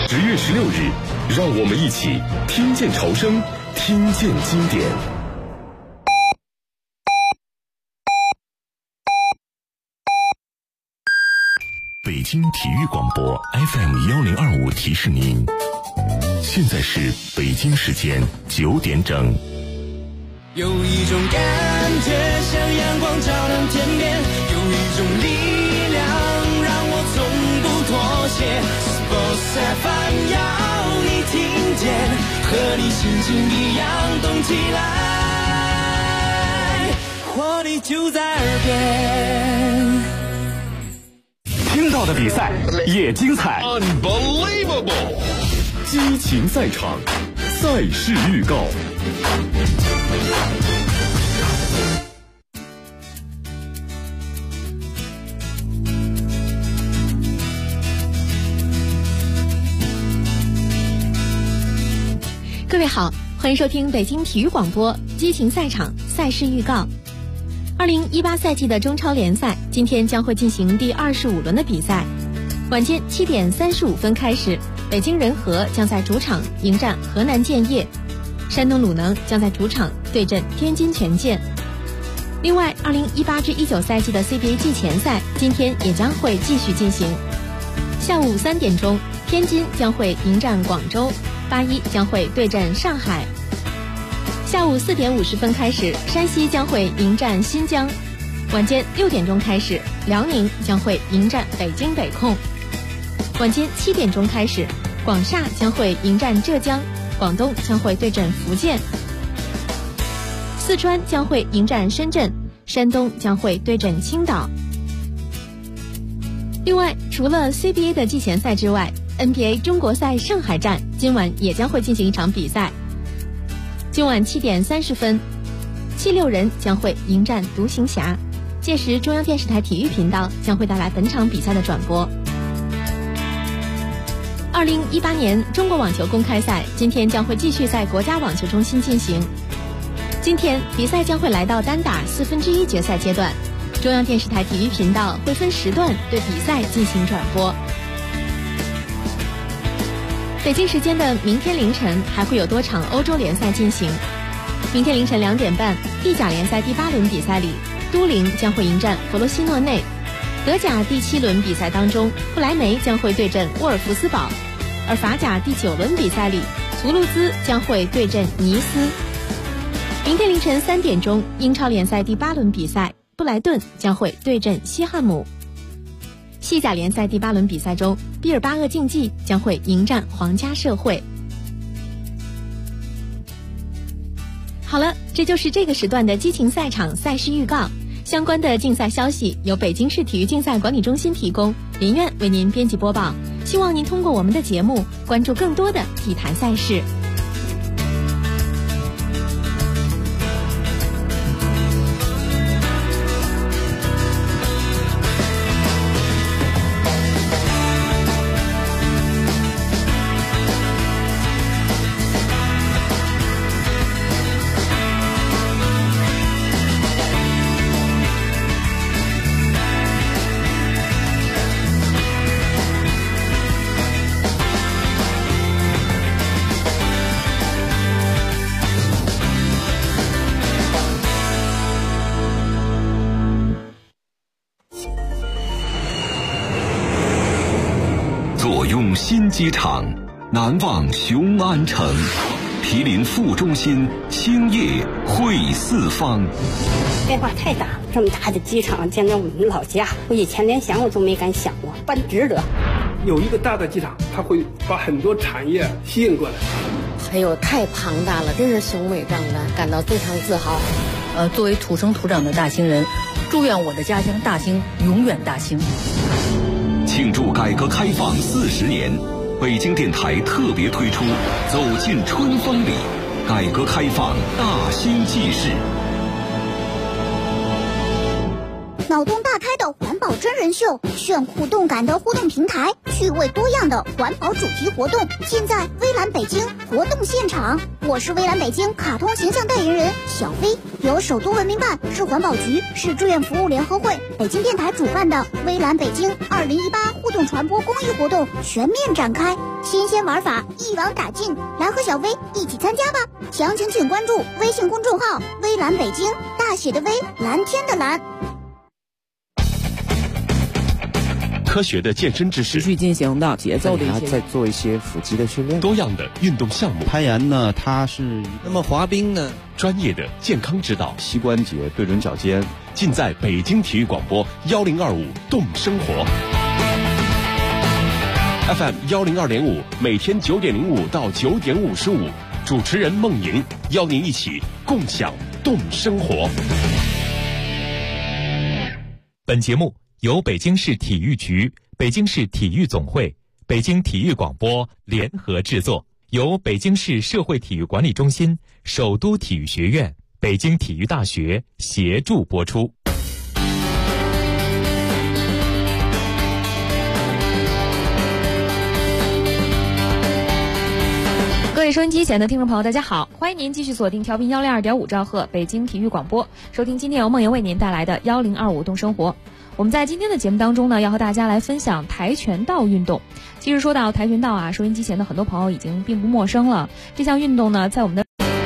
10月16日，让我们一起听见潮声，听见经典。北京体育广播 FM1025提示您，现在是北京时间9点整。 有一种感觉像阳光照亮天边，有一种力量让我从不妥协。Sports FM 要你听见，和你心情一样动起来，活力就在耳边。 听到的比赛也精彩 Unbelievable！ 激情赛场，赛事预告。 各位好，欢迎收听北京体育广播激情赛场赛事预告。2018赛季的中超联赛今天将会进行第25轮的比赛。晚间7点35分开始，北京人和将在主场迎战河南建业，山东鲁能将在主场对阵天津权健。另外，2018至19赛季的 CBA 季前赛今天也将会继续进行。下午3点钟，天津将会迎战广州，81将会对阵上海。下午4点50分开始，山西将会迎战新疆。晚间6点钟开始，辽宁将会迎战北京北控。晚间7点钟开始，广厦将会迎战浙江，广东将会对阵福建。四川将会迎战深圳，山东将会对阵青岛。另外，除了 CBA 的季前赛之外， NBA 中国赛上海站今晚也将会进行一场比赛。今晚7点30分，76人将会迎战独行侠，届时中央电视台体育频道将会带来本场比赛的转播。2018年中国网球公开赛今天将会继续在国家网球中心进行。今天比赛将会来到单打1/4决赛阶段，中央电视台体育频道会分时段对比赛进行转播。北京时间的明天凌晨还会有多场欧洲联赛进行。明天凌晨2点半，意甲联赛第8轮比赛里，都灵将会迎战弗罗西诺内；德甲第7轮比赛当中，不莱梅将会对阵沃尔夫斯堡；而法甲第9轮比赛里，图卢兹将会对阵尼斯。明天凌晨3点钟，英超联赛第8轮比赛，布莱顿将会对阵西汉姆。西甲联赛第8轮比赛中，毕尔巴鄂竞技将会迎战皇家社会。好了，这就是这个时段的激情赛场赛事预告。相关的竞赛消息由北京市体育竞赛管理中心提供，林苑为您编辑播报。希望您通过我们的节目关注更多的体坛赛事。 新机场，难忘雄安城，毗邻副中心，兴业汇四方。 变化太大，这么大的机场见到我们老家，我以前连想我都没敢想过，办值得。 有一个大的机场，它会把很多产业吸引过来。 哎呦，太庞大了，真是雄伟壮观，感到非常自豪。 作为土生土长的大兴人，祝愿我的家乡大兴永远大兴。 庆祝改革开放40年，北京电台特别推出《走进春风里》，改革开放大兴纪事。 脑洞大开的环保真人秀，炫酷动感的互动平台，趣味多样的环保主题活动，尽在微蓝北京活动现场。我是微蓝北京卡通形象代言人小飞，由首都文明办、市环保局、市志愿服务联合会、北京电台主办的微蓝北京2018互动传播公益活动全面展开，新鲜玩法一网打尽，来和小飞一起参加吧！详情请关注微信公众号微蓝北京，大写的微，蓝天的蓝。 科学的健身知识， 持续进行的节奏的一些， 再做一些腹肌的训练， 多样的运动项目。 攀岩呢，它是那么滑冰呢， 专业的健康指导， 膝关节对准脚尖， 尽在北京体育广播1025动生活 FM 102.5，每天9点05到9点55，主持人孟莹邀您一起共享动生活。 本节目由北京市体育局、北京市体育总会、北京体育广播联合制作，由北京市社会体育管理中心、首都体育学院、北京体育大学协助播出。 各位收音机前的听众朋友，大家好，欢迎您继续锁定调频102.5兆赫北京体育广播，收听今天由梦莹为您带来的1025动生活。我们在今天的节目当中呢，要和大家来分享跆拳道运动。其实说到跆拳道啊，收音机前的很多朋友已经并不陌生了。这项运动呢，在我们的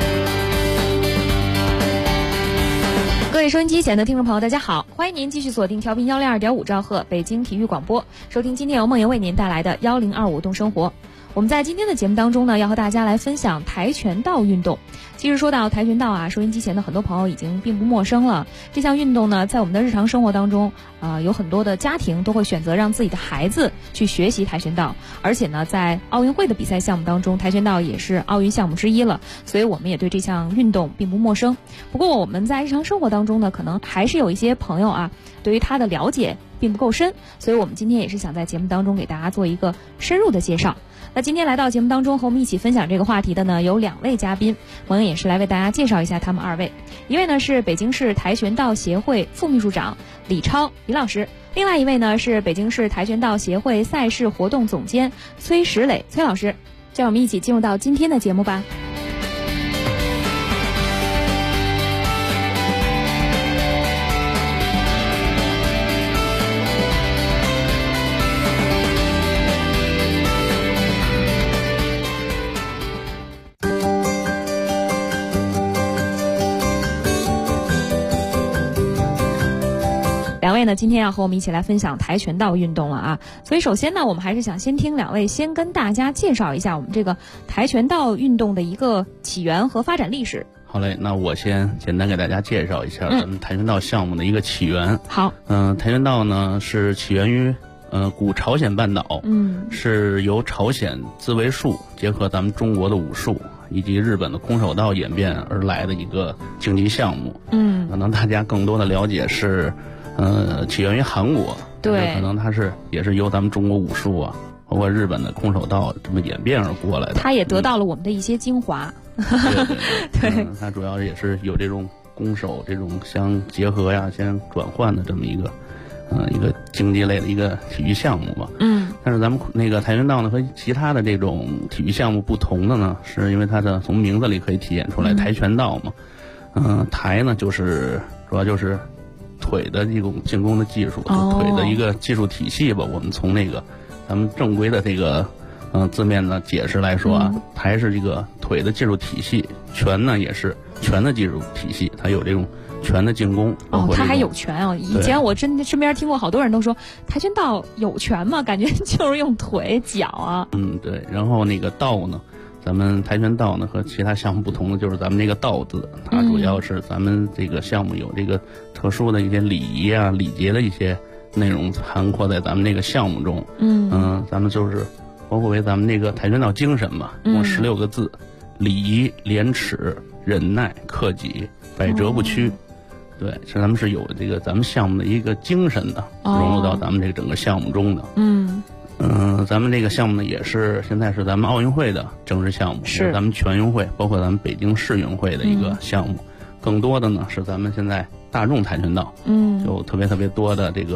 各位收音机前的听众朋友，大家好，欢迎您继续锁定调频102.5兆赫北京体育广播，收听今天由梦莹为您带来的1025动生活。我们在今天的节目当中呢，要和大家来分享跆拳道运动。其实说到跆拳道啊，收音机前的很多朋友已经并不陌生了。这项运动呢，在我们的日常生活当中，有很多的家庭都会选择让自己的孩子去学习跆拳道，而且呢，在奥运会的比赛项目当中，跆拳道也是奥运项目之一了，所以我们也对这项运动并不陌生。不过我们在日常生活当中呢，可能还是有一些朋友啊，对于它的了解并不够深，所以我们今天也是想在节目当中给大家做一个深入的介绍。那今天来到节目当中和我们一起分享这个话题的呢，有2位嘉宾，我们也是来为大家介绍一下他们2位。一位呢是北京市跆拳道协会副秘书长李超李老师，另外一位呢是北京市跆拳道协会赛事活动总监崔石磊崔老师。就让我们一起进入到今天的节目吧。2位呢，今天要和我们一起来分享跆拳道运动了啊！所以首先呢，我们还是想先听2位先跟大家介绍一下我们这个跆拳道运动的一个起源和发展历史。 好嘞，那我先简单给大家介绍一下咱们跆拳道项目的一个起源。 好， 跆拳道呢是起源于古朝鲜半岛，是由朝鲜自卫术结合咱们中国的武术以及日本的空手道演变而来的一个竞技项目。可能大家更多的了解是起源于韩国， 对， 可能它也是由咱们中国武术啊，包括日本的空手道这么演变而过来的。 它也得到了我们的一些精华。 对，它主要也是有这种攻守这种相结合呀、相转换的这么一个竞技类的一个体育项目吧。但是咱们那个跆拳道呢和其他的这种体育项目不同的呢，是因为它的从名字里可以体现出来，跆拳道嘛。跆呢就是主要就是腿的这种进攻的技术，就腿的一个技术体系吧。我们从那个咱们正规的这个字面的解释来说啊，跆是这个腿的技术体系，拳呢也是拳的技术体系，它有这种拳的进攻。 它还有拳啊！以前我身边听过好多人都说跆拳道有拳吗？感觉就是用腿脚啊。 对。然后那个道呢，咱们跆拳道呢和其他项目不同的就是咱们这个道字，它主要是咱们这个项目有这个特殊的一些礼仪啊、礼节的一些内容涵括在咱们这个项目中。咱们就是包括为咱们那个跆拳道精神吧，共16个字：礼仪、廉耻、忍耐、克己、百折不屈。对，咱们是有这个咱们项目的一个精神的，融入到咱们这个整个项目中的。咱们这个项目呢，也是现在是咱们奥运会的正式项目，是咱们全运会，包括咱们北京市运会的一个项目。更多的呢是咱们现在大众跆拳道，就特别多的这个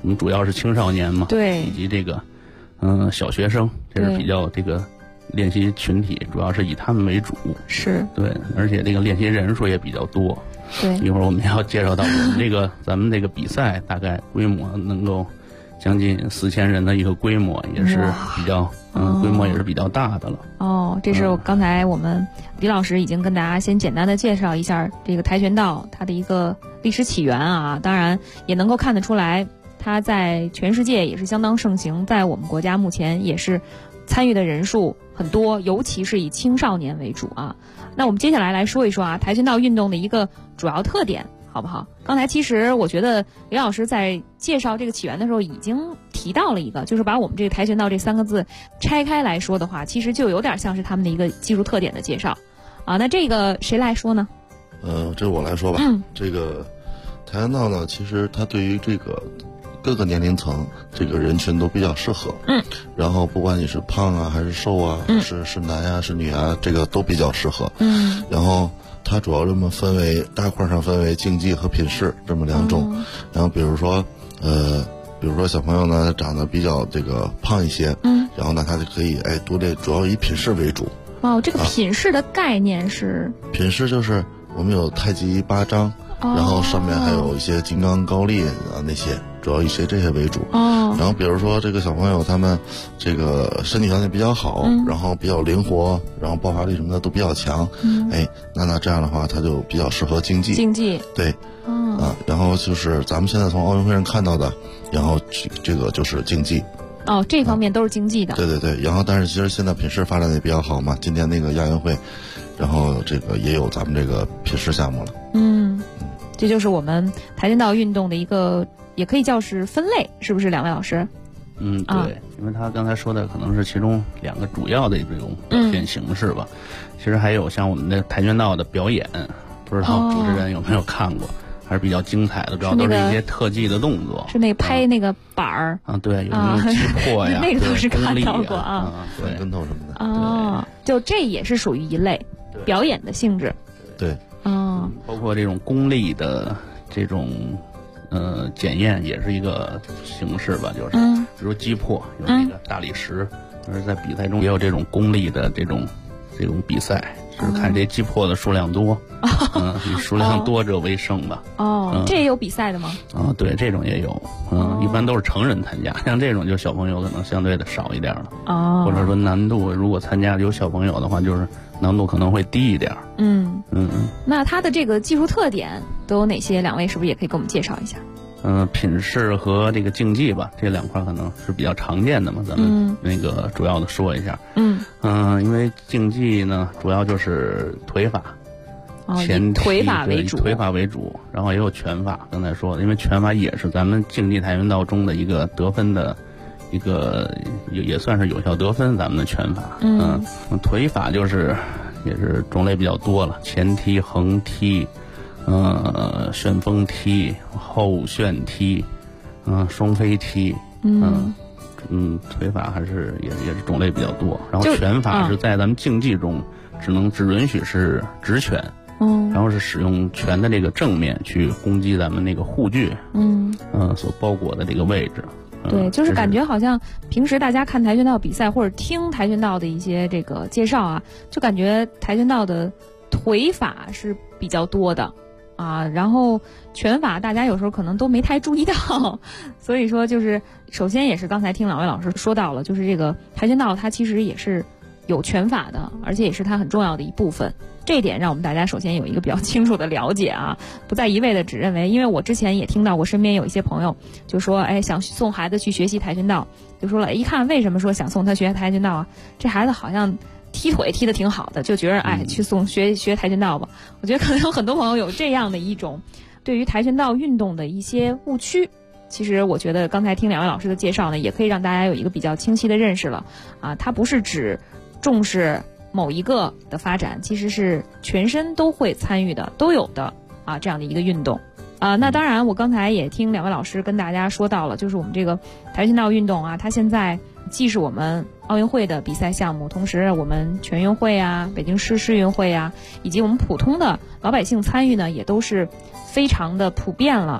我们主要是青少年嘛， 对， 以及这个小学生，这是比较这个练习群体，主要是以他们为主。 是， 对，而且这个练习人数也比较多。 对， 一会儿我们要介绍到我们这个咱们这个比赛大概规模能够将近4000人的一个规模，也是比较规模也是比较大的了。 哦，这是刚才我们李老师已经跟大家先简单的介绍一下这个跆拳道它的一个历史起源啊，当然也能够看得出来，它在全世界也是相当盛行，在我们国家目前也是参与的人数很多，尤其是以青少年为主啊。那我们接下来说一说啊，跆拳道运动的一个主要特点，好不好？刚才其实我觉得李老师在介绍这个起源的时候已经提到了一个，就是把我们这个跆拳道这3个字拆开来说的话，其实就有点像是他们的一个技术特点的介绍啊。那这个谁来说呢？ 这我来说吧。这个跆拳道呢，其实它对于这个各个年龄层这个人群都比较适合。然后不管你是胖啊还是瘦啊，是男啊是女啊，这个都比较适合。然后它主要这么大块上分为竞技和品势这么2种。然后比如说小朋友呢长得比较这个胖一些，然后呢他就可以读这主要以品势为主。 这个品势的概念是？ 品势就是我们有太极8章，然后上面还有一些金刚高力啊那些。主要以这些为主。然后比如说这个小朋友他们这个身体条件比较好，然后比较灵活，然后爆发力什么的都比较强。那这样的话他就比较适合竞技。对。然后就是咱们现在从奥运会上看到的，然后这个就是竞技。 这方面都是竞技的。 对。然后但是其实现在品势发展的也比较好嘛，今年那个亚运会，然后这个也有咱们这个品势项目了。 这就是我们跆拳道运动的一个，也可以叫是分类，是不是两位老师？ 对，因为他刚才说的可能是其中2个主要的这种表现形式吧。其实还有像我们的跆拳道的表演，不知道主持人有没有看过，还是比较精彩的，主要都是一些特技的动作， 是那个拍那个板儿对，有那种击破呀， 那个都是看到过翻跟头什么的就这也是属于一类表演的性质。 对。 包括这种功力的这种检验也是一个形式吧，就是比如击破有那个大理石，而在比赛中也有这种功力的这种比赛，就是看这击破的数量多，以数量多者为胜吧。 这也有比赛的吗？ 对，这种也有。一般都是成人参加，像这种就小朋友可能相对的少一点了。或者说难度，如果参加有小朋友的话，就是难度可能会低一点。 那它的这个技术特点都有哪些？两位是不是也可以给我们介绍一下？ 品势和这个竞技吧，这2块可能是比较常见的嘛，咱们那个主要的说一下。因为竞技呢，主要就是腿法， 以腿法为主，然后也有拳法。刚才说的，因为拳法也是咱们竞技跆拳道中的一个得分的一个，也算是有效得分。咱们的拳法，腿法就是也是种类比较多了，前踢、横踢。旋风踢、后旋踢、双飞踢，腿法还是也是种类比较多。然后拳法是在咱们竞技中只允许是直拳，然后是使用拳的这个正面去攻击咱们那个护具，所包裹的这个位置。 对，就是感觉好像平时大家看跆拳道比赛或者听跆拳道的一些这个介绍啊，就感觉跆拳道的腿法是比较多的。然后拳法大家有时候可能都没太注意到，所以说就是首先也是刚才听两位老师说到了，就是这个跆拳道它其实也是有拳法的，而且也是它很重要的一部分。这一点让我们大家首先有一个比较清楚的了解啊，不再一味的只认为，因为我之前也听到过身边有一些朋友就说，想送孩子去学习跆拳道，就说了一看为什么说想送他学跆拳道啊，这孩子好像踢腿踢得挺好的，就觉得去学跆拳道吧。我觉得可能有很多朋友有这样的一种对于跆拳道运动的一些误区。其实我觉得刚才听两位老师的介绍呢，也可以让大家有一个比较清晰的认识了它不是只重视某一个的发展，其实是全身都会参与的，都有的这样的一个运动。那当然我刚才也听两位老师跟大家说到了，就是我们这个跆拳道运动它现在既是我们奥运会的比赛项目，同时我们全运会北京市世运会以及我们普通的老百姓参与呢，也都是非常的普遍了。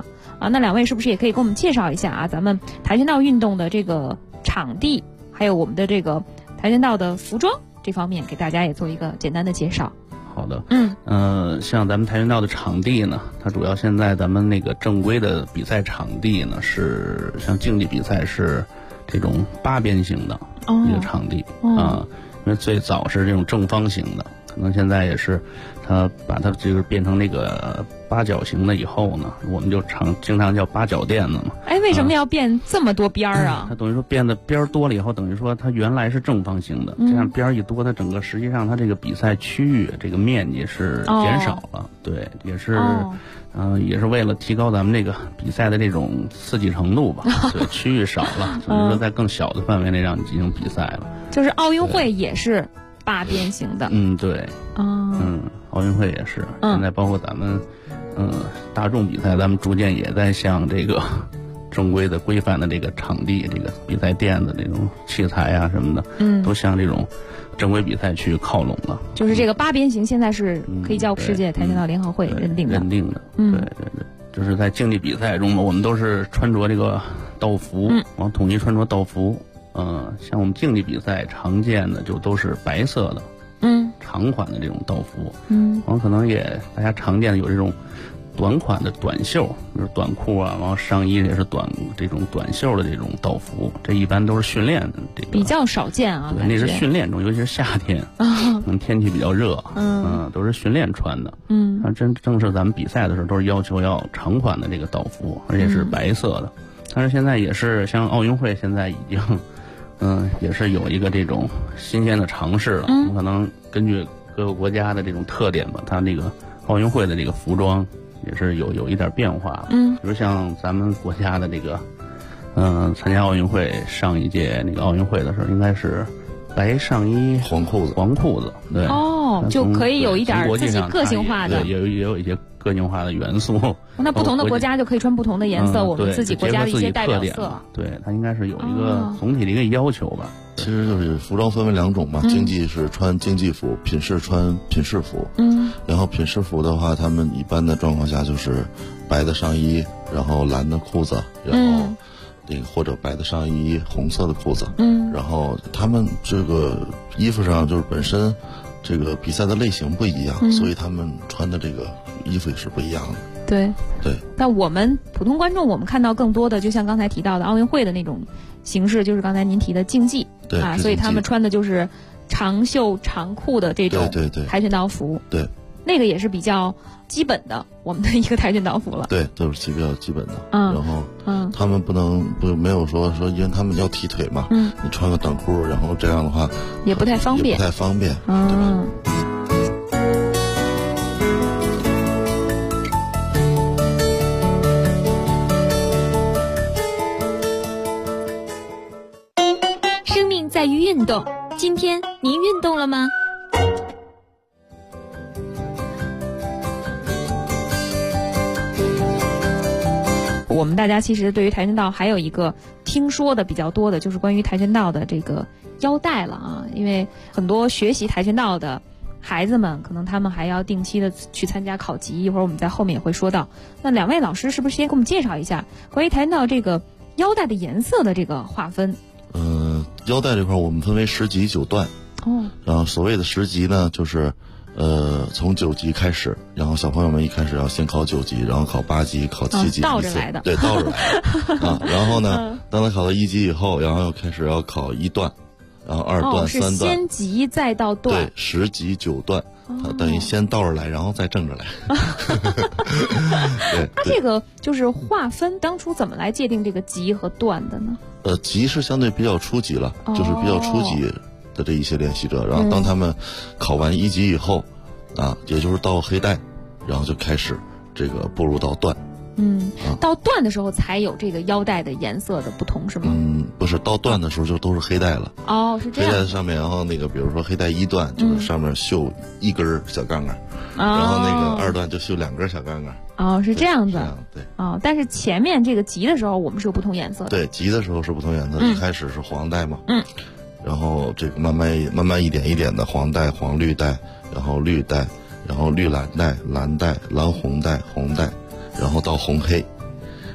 啊。那两位是不是也可以给我们介绍一下啊？咱们跆拳道运动的这个场地，还有我们的这个跆拳道的服装这方面，给大家也做一个简单的介绍。 好的，像咱们跆拳道的场地呢，它主要现在咱们那个正规的比赛场地呢，是像竞技比赛是这种8边形的一个场地啊，因为最早是这种正方形的，可能现在也是它把它就是变成那个8角形的以后呢，我们就经常叫8角垫子嘛。 哎，为什么要变这么多边儿啊？ 它等于说变得边儿多了以后，等于说它原来是正方形的，这样边儿一多，它整个实际上它这个比赛区域这个面积是减少了，对，也是。也是为了提高咱们这个比赛的这种刺激程度吧，对，区域少了，所以说在更小的范围内让你进行比赛了。 就是奥运会也是8边形的。 对。奥运会也是。现在包括咱们，大众比赛，咱们逐渐也在向这个正规的、规范的这个场地、这个比赛垫子、这种器材啊什么的，都向这种正规比赛去靠拢了。 就是这个8边形现在是可以叫世界跆拳道联合会认定的。 对，就是在竞技比赛中嘛，我们都是穿着这个道服，统一穿着道服。像我们竞技比赛常见的就都是白色的，长款的这种道服。可能也大家常见的有这种短款的短袖，就是短裤啊，然后上衣也是这种短袖的这种道服，这一般都是训练的这个比较少见啊。 对，那是训练中，尤其是夏天，天气比较热，都是训练穿的。正是咱们比赛的时候，都是要求要长款的这个道服，而且是白色的。但是现在也是像奥运会，现在已经，也是有一个这种新鲜的尝试了。我们可能根据各个国家的这种特点吧，它那个奥运会的这个服装也是有一点变化。比如像咱们国家的这个，参加奥运会上一届那个奥运会的时候，应该是白上衣黄裤子， 对。 就可以有一点自己个性化的， 对，也有一些个性化的元素。 那不同的国家就可以穿不同的颜色，我们自己国家的一些代表色。 对，它应该是有一个总体的一个要求吧。 其实就是服装分为2种嘛，竞技是穿竞技服，品试穿品试服。然后品试服的话，他们一般的状况下就是白的上衣，然后蓝的裤子，然后或者白的上衣，红色的裤子。然后他们这个衣服上就是本身这个比赛的类型不一样，所以他们穿的这个衣服也是不一样的。 对。 但我们普通观众，我们看到更多的，就像刚才提到的奥运会的那种形式，就是刚才您提的竞技。 对啊， 所以他们穿的就是长袖长裤的这种跆拳道服。 对。 那个也是比较基本的，我们的一个跆拳道服了。 对，都是比较基本的。然后，他们没有说，因为他们要踢腿嘛。你穿个短裤，然后这样的话也不太方便。 对吧？ 生命在于运动，今天您运动了吗？ 我们大家其实对于跆拳道还有一个听说的比较多的，就是关于跆拳道的这个腰带了啊。因为很多学习跆拳道的孩子们，可能他们还要定期的去参加考级，一会儿我们在后面也会说到。那2位老师是不是先给我们介绍一下关于跆拳道这个腰带的颜色的这个划分？ 腰带这块我们分为10级9段。然后所谓的10级呢，就是从9级开始，然后小朋友们一开始要先考9级，然后考8级，考7级， 倒着来的。 对，倒着来的。然后呢，当他考到1级以后，然后又开始要考1段，然后2段、3段， 是先级再到段。 对，10级9段，等于先倒着来，然后再正着来。对， 它这个就是划分，当初怎么来界定这个级和段的呢？ 级是相对比较初级了，就是比较初级的这一些练习者，然后当他们考完1级以后，也就是到黑带，然后就开始这个步入到段。 到段的时候才有这个腰带的颜色的不同是吗？ 不是，到段的时候就都是黑带了。 是这样。 黑带上面，然后那个比如说黑带1段就是上面绣1根小杠杠，然后那个2段就绣2根小杠杠。 是这样子。 对。 但是前面这个级的时候我们是有不同颜色的。 对，级的时候是不同颜色，一开始是黄带嘛。然后这个慢慢一点一点的黄带、黄绿带，然后绿带，然后绿蓝带、蓝带、蓝红带、红带，然后到红黑，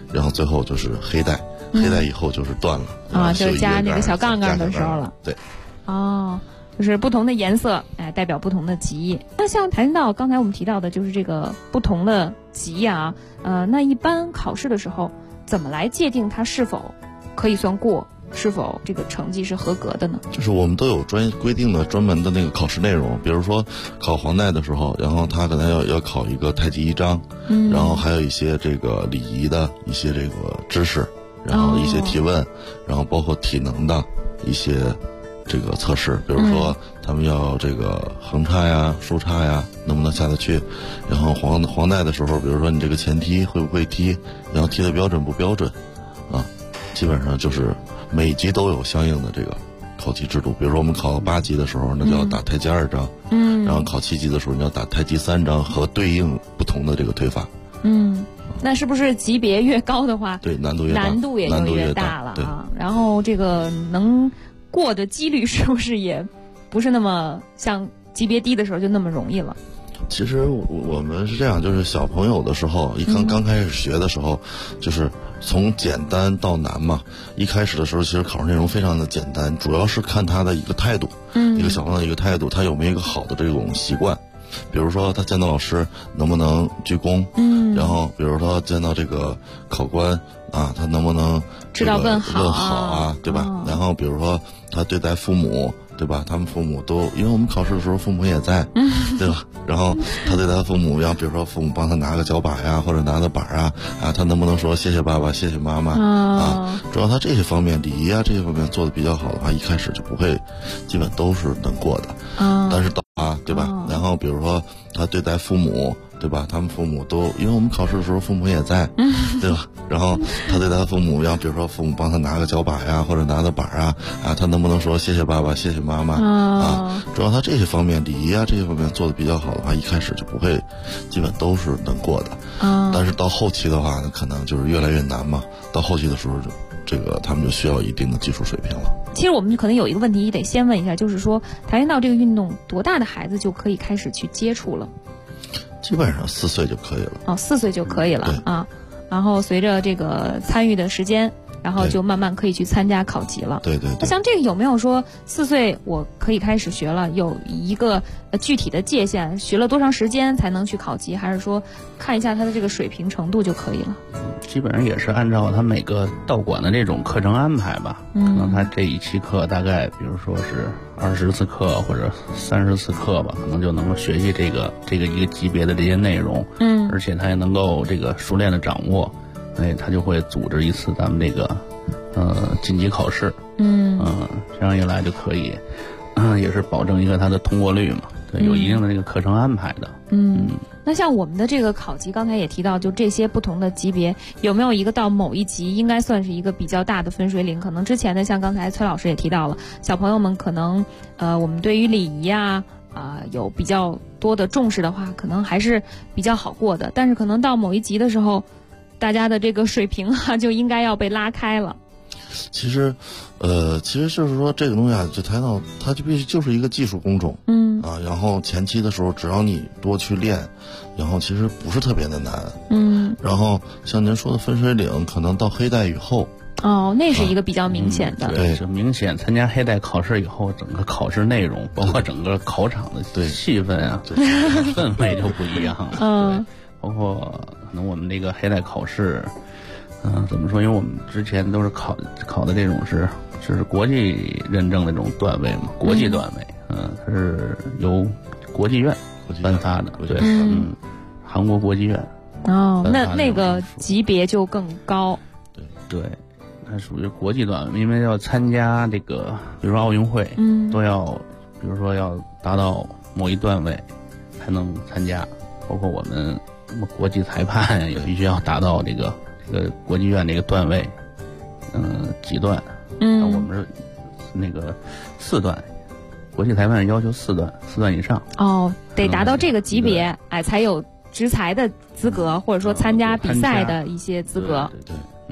然后最后就是黑带，黑带以后就是断了啊，就加那个小杠杠的时候了。 对， 哦，就是不同的颜色，哎，代表不同的级。那像跆拳道，刚才我们提到的就是这个不同的级啊，那一般考试的时候怎么来界定它是否可以算过？是否这个成绩是合格的呢？ 就是我们都有规定的专门的那个考试内容，比如说考黄带的时候，然后他可能要考一个太极一章，然后还有一些这个礼仪的一些这个知识，然后一些提问，然后包括体能的一些这个测试，比如说他们要这个横叉呀、竖叉呀，能不能下得去？然后黄带的时候，比如说你这个前踢会不会踢，然后踢的标准不标准，啊，基本上就是每级都有相应的这个考级制度。比如说我们考8级的时候，那就要打太极2章，然后考7级的时候你要打太极3章和对应不同的这个推法。 那是不是级别越高的话， 对难度也越大了啊？然后这个能过的几率是不是也不是那么像级别低的时候就那么容易了？ 其实我们是这样，就是小朋友的时候，刚开始学的时候，就是从简单到难嘛。一开始的时候，其实考试内容非常的简单，主要是看他的一个态度，一个小朋友的一个态度，他有没有一个好的这种习惯。比如说他见到老师能不能鞠躬，然后比如说见到这个考官啊，他能不能知道问好啊，对吧？然后比如说他对待父母，对吧？他们父母都，因为我们考试的时候父母也在，对吧？然后他对他父母，比如说父母帮他拿个脚把呀，或者拿个板啊，他能不能说谢谢爸爸，谢谢妈妈啊？主要他这些方面礼仪啊这些方面做的比较好的话，一开始就不会，基本都是能过的。但是到对吧？然后比如说他对待父母，对吧？他们父母都，因为我们考试的时候父母也在，对吧？然后他对他父母，比如说父母帮他拿个脚把呀，或者拿个板啊，他能不能说谢谢爸爸，谢谢妈妈啊？主要他这些方面礼仪啊这些方面做的比较好的话，一开始就不会，基本都是能过的。但是到后期的话呢，可能就是越来越难嘛。到后期的时候就这个他们就需要一定的技术水平了。 其实我们可能有一个问题得先问一下，就是说跆拳道这个运动多大的孩子就可以开始去接触了？ 基本上4岁就可以了。 4岁就可以了啊。然后随着这个参与的时间，然后就慢慢可以去参加考级了。 对。 那像这个有没有说4岁我可以开始学了，有一个具体的界限，学了多长时间才能去考级，还是说看一下他的这个水平程度就可以了？ 基本上也是按照他每个道馆的这种课程安排吧。可能他这一期课大概比如说是20次课或者30次课吧，可能就能够学习这个一个级别的这些内容。而且他也能够这个熟练的掌握。他就会组织一次咱们这个晋级考试。这样一来就可以也是保证一个他的通过率嘛。对，有一定的这个课程安排的。 那像我们的这个考级，刚才也提到，就这些不同的级别，有没有一个到某一级应该算是一个比较大的分水岭？可能之前的像刚才崔老师也提到了，小朋友们可能我们对于礼仪有比较多的重视的话，可能还是比较好过的。但是可能到某一级的时候，大家的这个水平就应该要被拉开了。 其实就是说这个东西就跆拳道，它就必须就是一个技术工种。然后前期的时候，只要你多去练，然后其实不是特别的难。然后像您说的分水岭，可能到黑带以后。 那是一个比较明显的。 对，就明显参加黑带考试以后，整个考试内容，包括整个考场的气氛啊，氛围就不一样了。包括可能我们这个黑带考试。怎么说？因为我们之前都是考的这种是国际认证的这种段位嘛，国际段位，它是由国际院颁发的，对，韩国国际院。 那个级别就更高。 对，它属于国际段位，因为要参加这个，比如说奥运会，都要，比如说要达到某一段位才能参加，包括我们国际裁判也必须要达到这个国际院这个段位，几段？我们是那个4段，国际裁判要求4段以上。 得达到这个级别，才有执裁的资格，或者说参加比赛的一些资格。 对，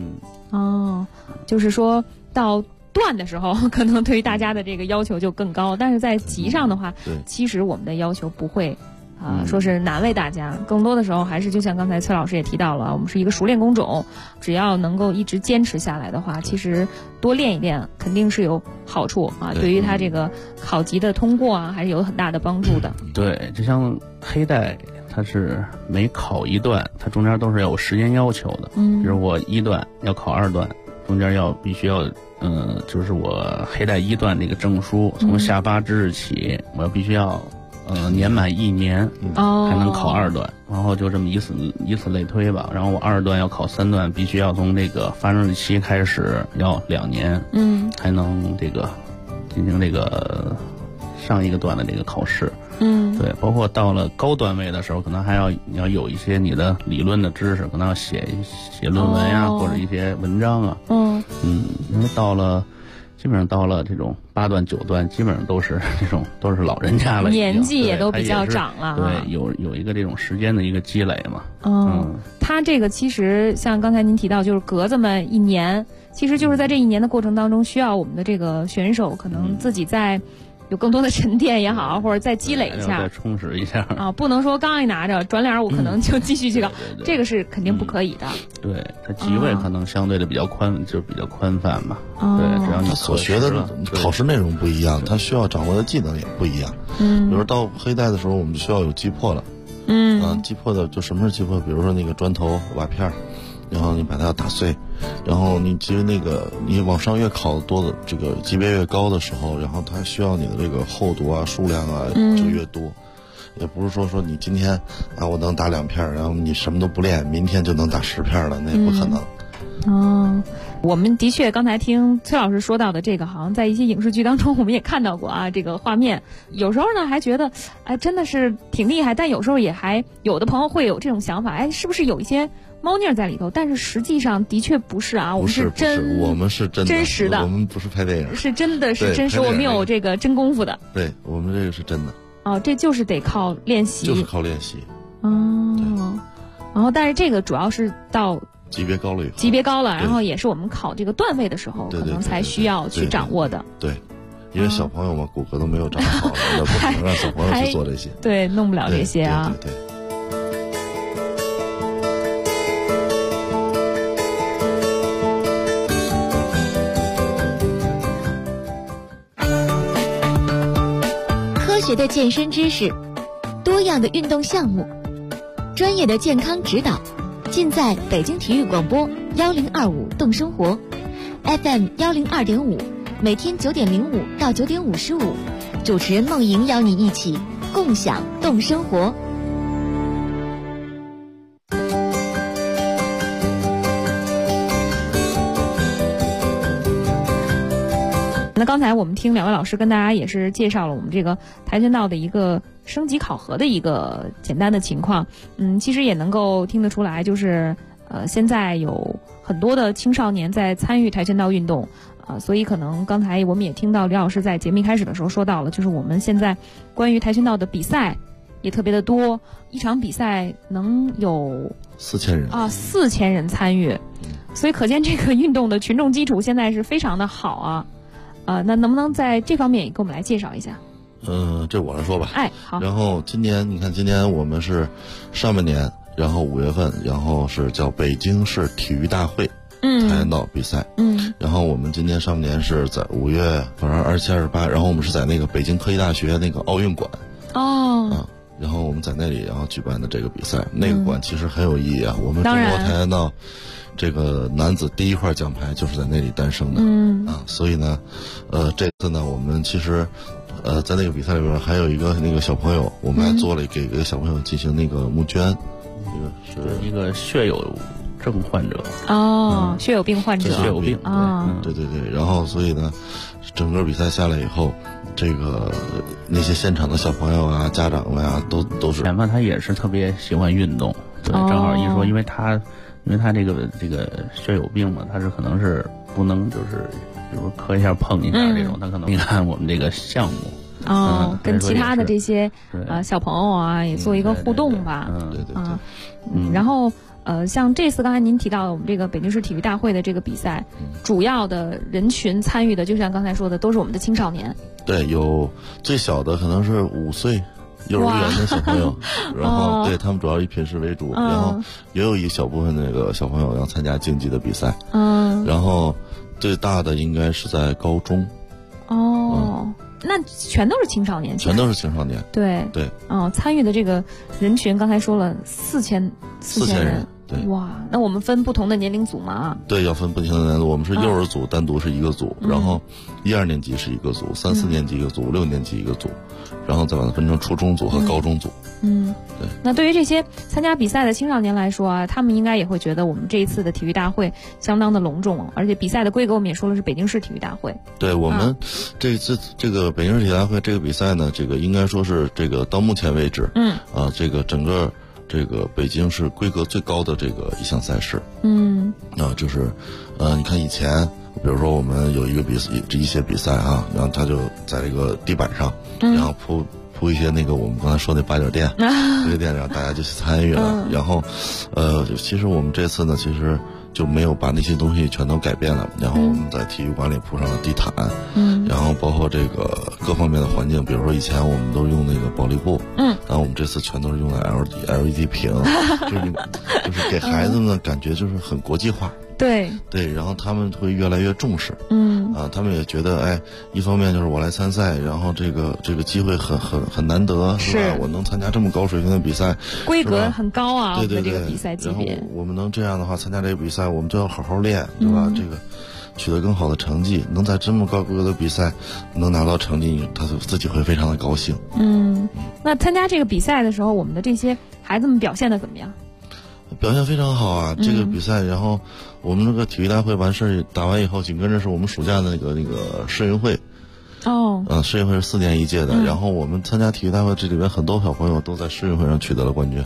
就是说到段的时候，可能对于大家的这个要求就更高，但是在级上的话，其实我们的要求不会说是难为大家，更多的时候还是就像刚才崔老师也提到了，我们是一个熟练工种，只要能够一直坚持下来的话，其实多练一练肯定是有好处啊，对于他这个考级的通过啊，还是有很大的帮助的。 对，就像黑带，它是每考一段，它中间都是有时间要求的。比如我1段要考2段，中间必须要就是我黑带1段这个证书，从下发之日起，我必须要年满1年才能考2段，然后就这么以此类推吧。然后我2段要考3段，必须要从这个发生日期开始要2年，才能这个进行这个上一个段的这个考试。对，包括到了高段位的时候，可能你要有一些你的理论的知识，可能要写论文呀，或者一些文章啊。因为基本上到了这种8段9段，基本上都是老人家了， 年纪也都比较长了。 对，有一个这种时间的一个积累嘛。 他这个其实像刚才您提到，就是隔这么1年，其实就是在这1年的过程当中，需要我们的这个选手可能自己在有更多的沉淀也好，或者再积累一下， 再充实一下啊，不能说刚一拿着转脸我可能就继续去搞，这个是肯定不可以的。 对，它机位可能相对的比较宽，就比较宽泛吧。对，只要你所学的考试内容不一样，它需要掌握的技能也不一样。比如到黑带的时候，我们就需要有击破了。击破的就什么是击破？比如说那个砖头、瓦片，然后你把它打碎，然后你其实你往上越考多的这个级别越高的时候，然后它需要你的这个厚度啊、数量啊就越多。也不是说你今天我能打2片，然后你什么都不练，明天就能打10片了，那也不可能。 我们的确刚才听崔老师说到的这个，好像在一些影视剧当中我们也看到过啊，这个画面。有时候呢还觉得真的是挺厉害，但有时候也还有的朋友会有这种想法，是不是有一些猫腻在里头？但是实际上的确不是啊，我们是真， 我们是真实的， 我们不是拍电影， 是真的是真实，我们有这个真功夫的。 对，我们这个是真的。 这就是得靠练习， 就是靠练习。 然后但是这个主要是到级别高了， 然后也是我们考这个段位的时候可能才需要去掌握的。 对，因为小朋友嘛，骨骼都没有长好，那不可能让小朋友去做这些。 对，弄不了这些啊。 对。 科学的健身知识，多样的运动项目，专业的健康指导，尽在北京体育广播1025动生活 FM 102.5，每天9点05到9点55，主持人梦莹邀你一起共享动生活。 那刚才我们听2位老师跟大家也是介绍了我们这个跆拳道的一个升级考核的一个简单的情况，其实也能够听得出来，就是现在有很多的青少年在参与跆拳道运动，所以可能刚才我们也听到李老师在节目一开始的时候说到了，就是我们现在关于跆拳道的比赛也特别的多，一场比赛能有 4000人 4000人参与，所以可见这个运动的群众基础现在是非常的好啊。那能不能在这方面也给我们来介绍一下？ 这我来说吧。 好。 然后今年我们是上半年，然后5月份，然后是叫北京市体育大会跆拳道比赛。然后我们今年上半年是在5月27、28，然后我们是在那个北京科技大学那个奥运馆。然后我们在那里然后举办的这个比赛，那个馆其实很有意义啊。我们中国跆拳道这个男子第1块奖牌就是在那里诞生的。所以呢，这次呢，我们其实在那个比赛里边还有一个那个小朋友，我们还做了给一个小朋友进行那个募捐， 这个是一个血友症患者。 血友病患者。 血友病对。然后所以呢，整个比赛下来以后，这个那些现场的小朋友啊、家长们啊，都是。前面他也是特别喜欢运动，对，正好一说，因为他这个血友病嘛，他是可能是不能就是比如磕一下碰一下这种，他可能你看我们这个项目跟其他的这些小朋友啊也做一个互动吧。 对。 然后像这次刚才您提到的我们这个北京市体育大会的这个比赛，主要的人群参与的，就像刚才说的，都是我们的青少年。 对，有最小的可能是5岁幼儿园的小朋友，然后对他们主要以品势为主，然后也有一小部分那个小朋友要参加竞技的比赛，然后最大的应该是在高中。 那全都是青少年， 全都是青少年。 对，参与的这个人群刚才说了4000人。 对， 哇，那我们分不同的年龄组吗？ 对，要分不同的年龄组。我们是幼儿组，单独是一个组，然后1、2年级是一个组，3、4年级一个组，6年级一个组，然后再把它分成初中组和高中组。 对。那对于这些参加比赛的青少年来说啊，他们应该也会觉得我们这一次的体育大会相当的隆重，而且比赛的规格我们也说了是北京市体育大会。 对，我们这次这个北京市体育大会这个比赛呢，这个应该说是这个到目前为止，这个整个这个北京是规格最高的这个一项赛事。就是你看以前比如说我们有一个一些比赛啊，然后他就在这个地板上，然后铺一些那个我们刚才说那8点垫，这个垫让大家就去参与了。然后其实我们这次呢，其实就没有把那些东西全都改变了，然后我们在体育馆里铺上了地毯，然后包括这个各方面的环境，比如说以前我们都用那个保利布，然后我们这次全都是用的 LED 屏，就是给孩子们感觉就是很国际化。 对， 然后他们会越来越重视，他们也觉得，一方面就是我来参赛，然后这个机会很难得，是吧？我能参加这么高水平的比赛， 规格很高啊， 对， 这个比赛级别。 然后我们能这样的话参加这个比赛，我们就要好好练，对吧？这个取得更好的成绩，能在这么高规格的比赛能拿到成绩，他自己会非常的高兴。 那参加这个比赛的时候，我们的这些孩子们表现的怎么样？ 表现非常好啊！这个比赛，然后我们这个体育大会完事打完以后，紧跟着是我们暑假的那个世运会。世运会是4年一届的，然后我们参加体育大会，这里边很多小朋友都在世运会上取得了冠军。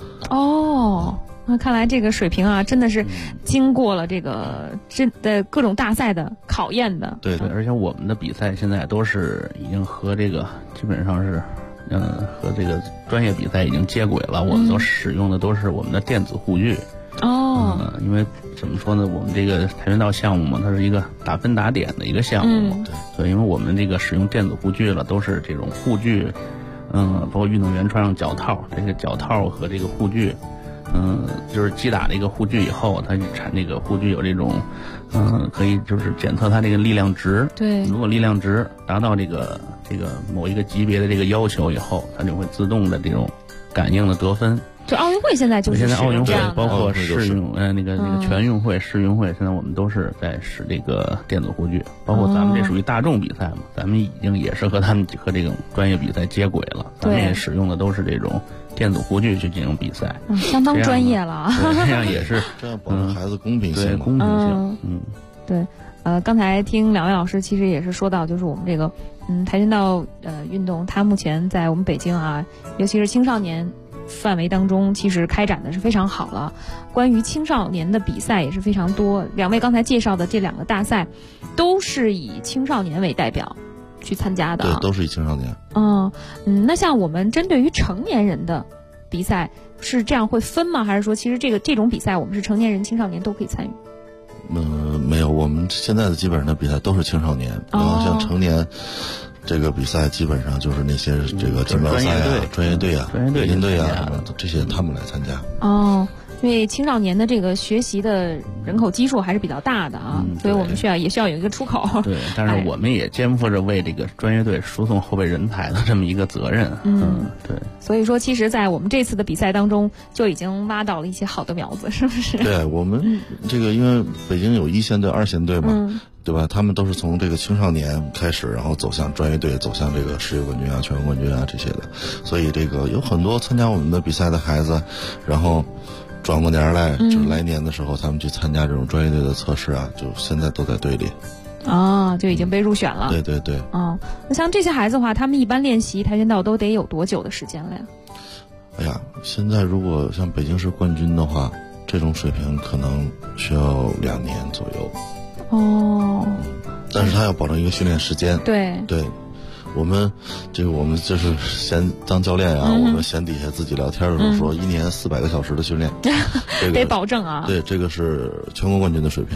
那看来这个水平啊，真的是经过了这个各种大赛的考验的。 对，而且我们的比赛现在都是已经和这个基本上是。和这个专业比赛已经接轨了，我们都使用的都是我们的电子护具。因为怎么说呢，我们这个跆拳道项目嘛，它是一个打分打点的一个项目，所以因为我们这个使用电子护具了，都是这种护具，包括运动员穿上脚套，这个脚套和这个护具，就是击打这个护具以后，它产这个护具有这种，可以就是检测它这个力量值。 对， 如果力量值达到这个某一个级别的这个要求以后，它就会自动的这种感应的得分。 就奥运会现在就是现在奥运会包括世运那个全运会、世运会，现在我们都是在使这个电子护具，包括咱们这属于大众比赛嘛，咱们已经也是和这种专业比赛接轨了，咱们也使用的都是这种电子护具去进行比赛， 相当专业了。 这样也是这样保证孩子公平性， 对公平性。 对。刚才听2位老师其实也是说到，就是我们这个跆拳道运动，它目前在我们北京啊，尤其是青少年范围当中，其实开展的是非常好了。关于青少年的比赛也是非常多。2位刚才介绍的这2个大赛，都是以青少年为代表去参加的。 对，都是以青少年。 那像我们针对于成年人的比赛是这样会分吗？还是说其实这种比赛我们是成年人、青少年都可以参与？ 没有，我们现在的基本上的比赛都是青少年，然后像成年这个比赛基本上就是那些这个锦标赛啊、专业队啊、北京队啊什么这些他们来参加。 因为青少年的这个学习的人口基数还是比较大的啊，所以我们也需要有一个出口。 对，但是我们也肩负着为这个专业队输送后备人才的这么一个责任。对。 所以说，其实，在我们这次的比赛当中，就已经挖到了一些好的苗子，是不是？ 对，我们这个因为北京有1线队、2线队嘛，对吧？他们都是从这个青少年开始，然后走向专业队，走向这个世界冠军啊、全国冠军啊这些的。所以这个有很多参加我们的比赛的孩子，然后转过年来，就来年的时候，他们去参加这种专业队的测试啊，就现在都在队里。 就已经被入选了。 对。 那像这些孩子的话，他们一般练习跆拳道都得有多久的时间了呀？ 哎呀，现在如果像北京市冠军的话，这种水平可能需要2年左右。但是他要保证一个训练时间。 对。 我们就是闲当教练啊，我们闲底下自己聊天的时候说，1年400个小时的训练，这个得保证啊。 对，这个是全国冠军的水平。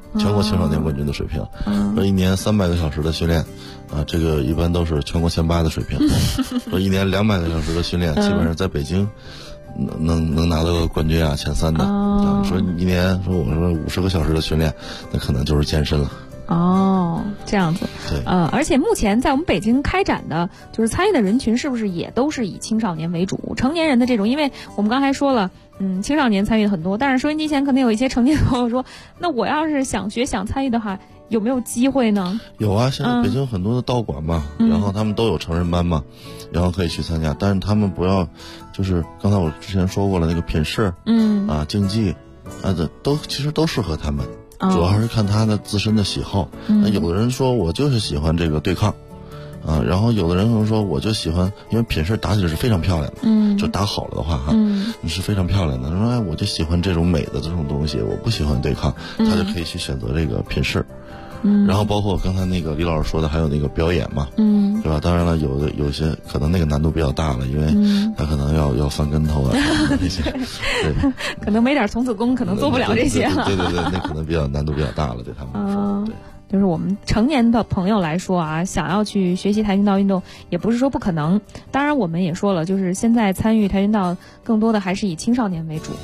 全国青少年冠军的水平。说一年300个小时的训练，这个一般都是全国前8的水平。说一年200个小时的训练，基本上在北京能拿到个冠军啊，前3的。说一年说我们说50个小时的训练，那可能就是健身了。 这样子。 对。 而且目前在我们北京开展的，就是参与的人群是不是也都是以青少年为主？成年人的这种，因为我们刚才说了，青少年参与很多，但是收音机前可能有一些成年朋友说，那我要是想学想参与的话，有没有机会呢？ 有啊，现在北京有很多的道馆嘛，然后他们都有成人班嘛，然后可以去参加，但是他们不要，就是刚才我之前说过了那个品势，竞技，其实都适合他们。主要还是看他的自身的喜好。有的人说我就是喜欢这个对抗，然后有的人可能说我就喜欢，因为品势打起来是非常漂亮的，就打好了的话是非常漂亮的。说我就喜欢这种美的这种东西，我不喜欢对抗，他就可以去选择这个品势。然后包括刚才那个李老师说的，还有那个表演嘛，对吧？当然了，有些可能那个难度比较大了，因为他可能要翻跟头啊那些，对， 可能没点童子功，可能做不了这些了。 对，那可能难度比较大了，对他们来说。对， 就是我们成年的朋友来说啊，想要去学习跆拳道运动，也不是说不可能。当然，我们也说了，就是现在参与跆拳道更多的还是以青少年为主。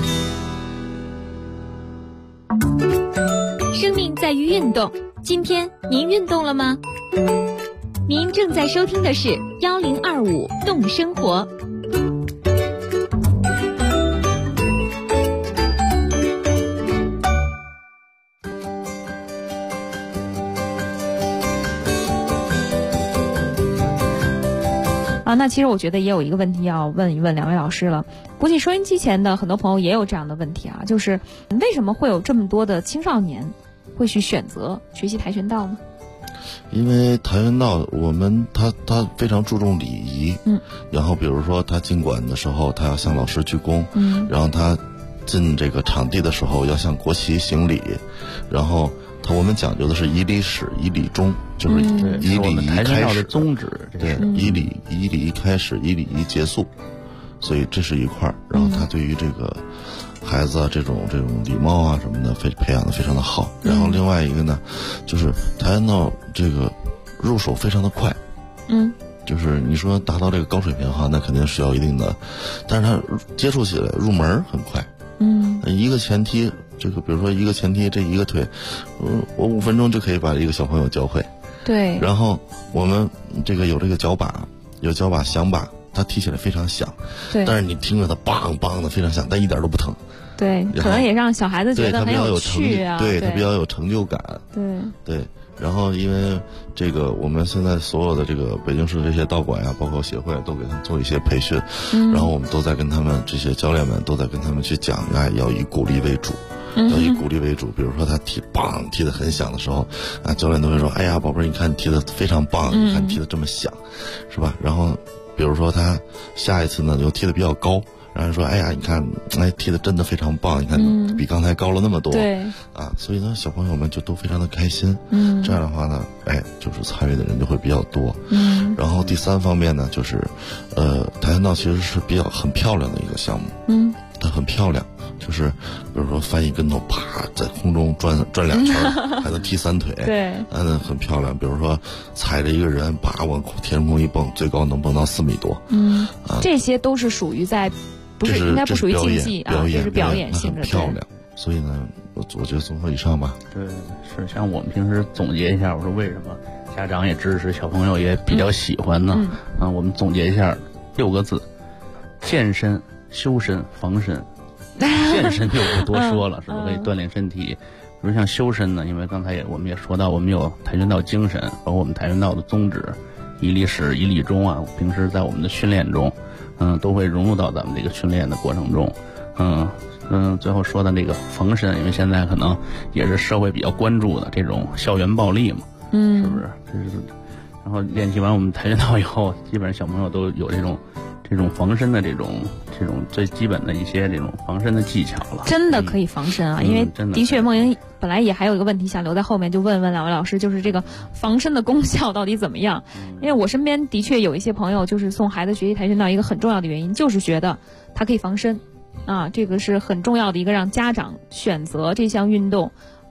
生命在于运动，今天您运动了吗？您正在收听的是1025动生活。 那其实我觉得也有一个问题要问一问两位老师了，估计收音机前的很多朋友也有这样的问题啊，就是为什么会有这么多的青少年会去选择学习跆拳道呢？ 因为跆拳道他非常注重礼仪，然后比如说他进馆的时候他要向老师鞠躬，然后他进这个场地的时候要向国旗行礼，然后我们讲究的是以礼始，以礼终，就是以礼仪开始， 宗旨， 对，以礼仪开始，以礼仪结束，所以这是一块儿。然后他对于这个孩子啊，这种礼貌啊什么的，培养的非常的好。然后另外一个呢，就是跆拳道这个入手非常的快，就是你说达到这个高水平哈，那肯定是要一定的，但是他接触起来入门很快，一个前踢。这个比如说一个前踢，这一个腿，我5分钟就可以把一个小朋友教会。 对。 然后我们这个有这个脚把，有脚把响把，它踢起来非常响。 对。 但是你听着它梆梆的非常响，但一点都不疼。 对，可能也让小孩子觉得很有趣啊。 对，他比较有成就感。对。然后因为这个我们现在所有的这个北京市这些道馆呀，包括协会都给他们做一些培训，然后我们都在跟他们这些教练们都在跟他们去讲，要以鼓励为主。要以鼓励为主，比如说他踢得很响的时候，教练都会说：“哎呀，宝贝儿，你看你踢得非常棒，你看你踢得这么响，是吧？”然后，比如说他下一次呢又踢得比较高，然后说：“哎呀，你看，踢得真的非常棒，你看比刚才高了那么多。”对啊，所以呢，小朋友们就都非常的开心。这样的话呢，就是参与的人就会比较多。然后第3方面呢，就是跆拳道其实是很漂亮的一个项目。它很漂亮。就是比如说翻一跟头，啪在空中转2圈，还能踢3腿， 对， 很漂亮。比如说踩着一个人，啪往天空一蹦，最高能蹦到4米多。 这些都是属于应该不属于竞技啊，这是表演性质， 很漂亮。所以呢，我觉得综合以上吧。 对，是像我们平时总结一下，我说为什么家长也支持，小朋友也比较喜欢呢？我们总结一下6个字：健身、修身、防身。健身就不多说了，是吧？可以锻炼身体。比如像修身呢，因为刚才我们也说到，我们有跆拳道精神，包括我们跆拳道的宗旨，以礼始，以礼终啊。平时在我们的训练中，都会融入到咱们这个训练的过程中。最后说的这个防身，因为现在可能也是社会比较关注的这种校园暴力嘛，是不是？然后练习完我们跆拳道以后，基本上小朋友都有这种防身的这种最基本的一些这种防身的技巧了。 真的可以防身啊，因为的确梦莹本来也还有一个问题想留在后面，就问问两位老师，就是这个防身的功效到底怎么样？因为我身边的确有一些朋友，就是送孩子学习跆拳道一个很重要的原因，就是觉得它可以防身啊，这个是很重要的一个让家长选择这项运动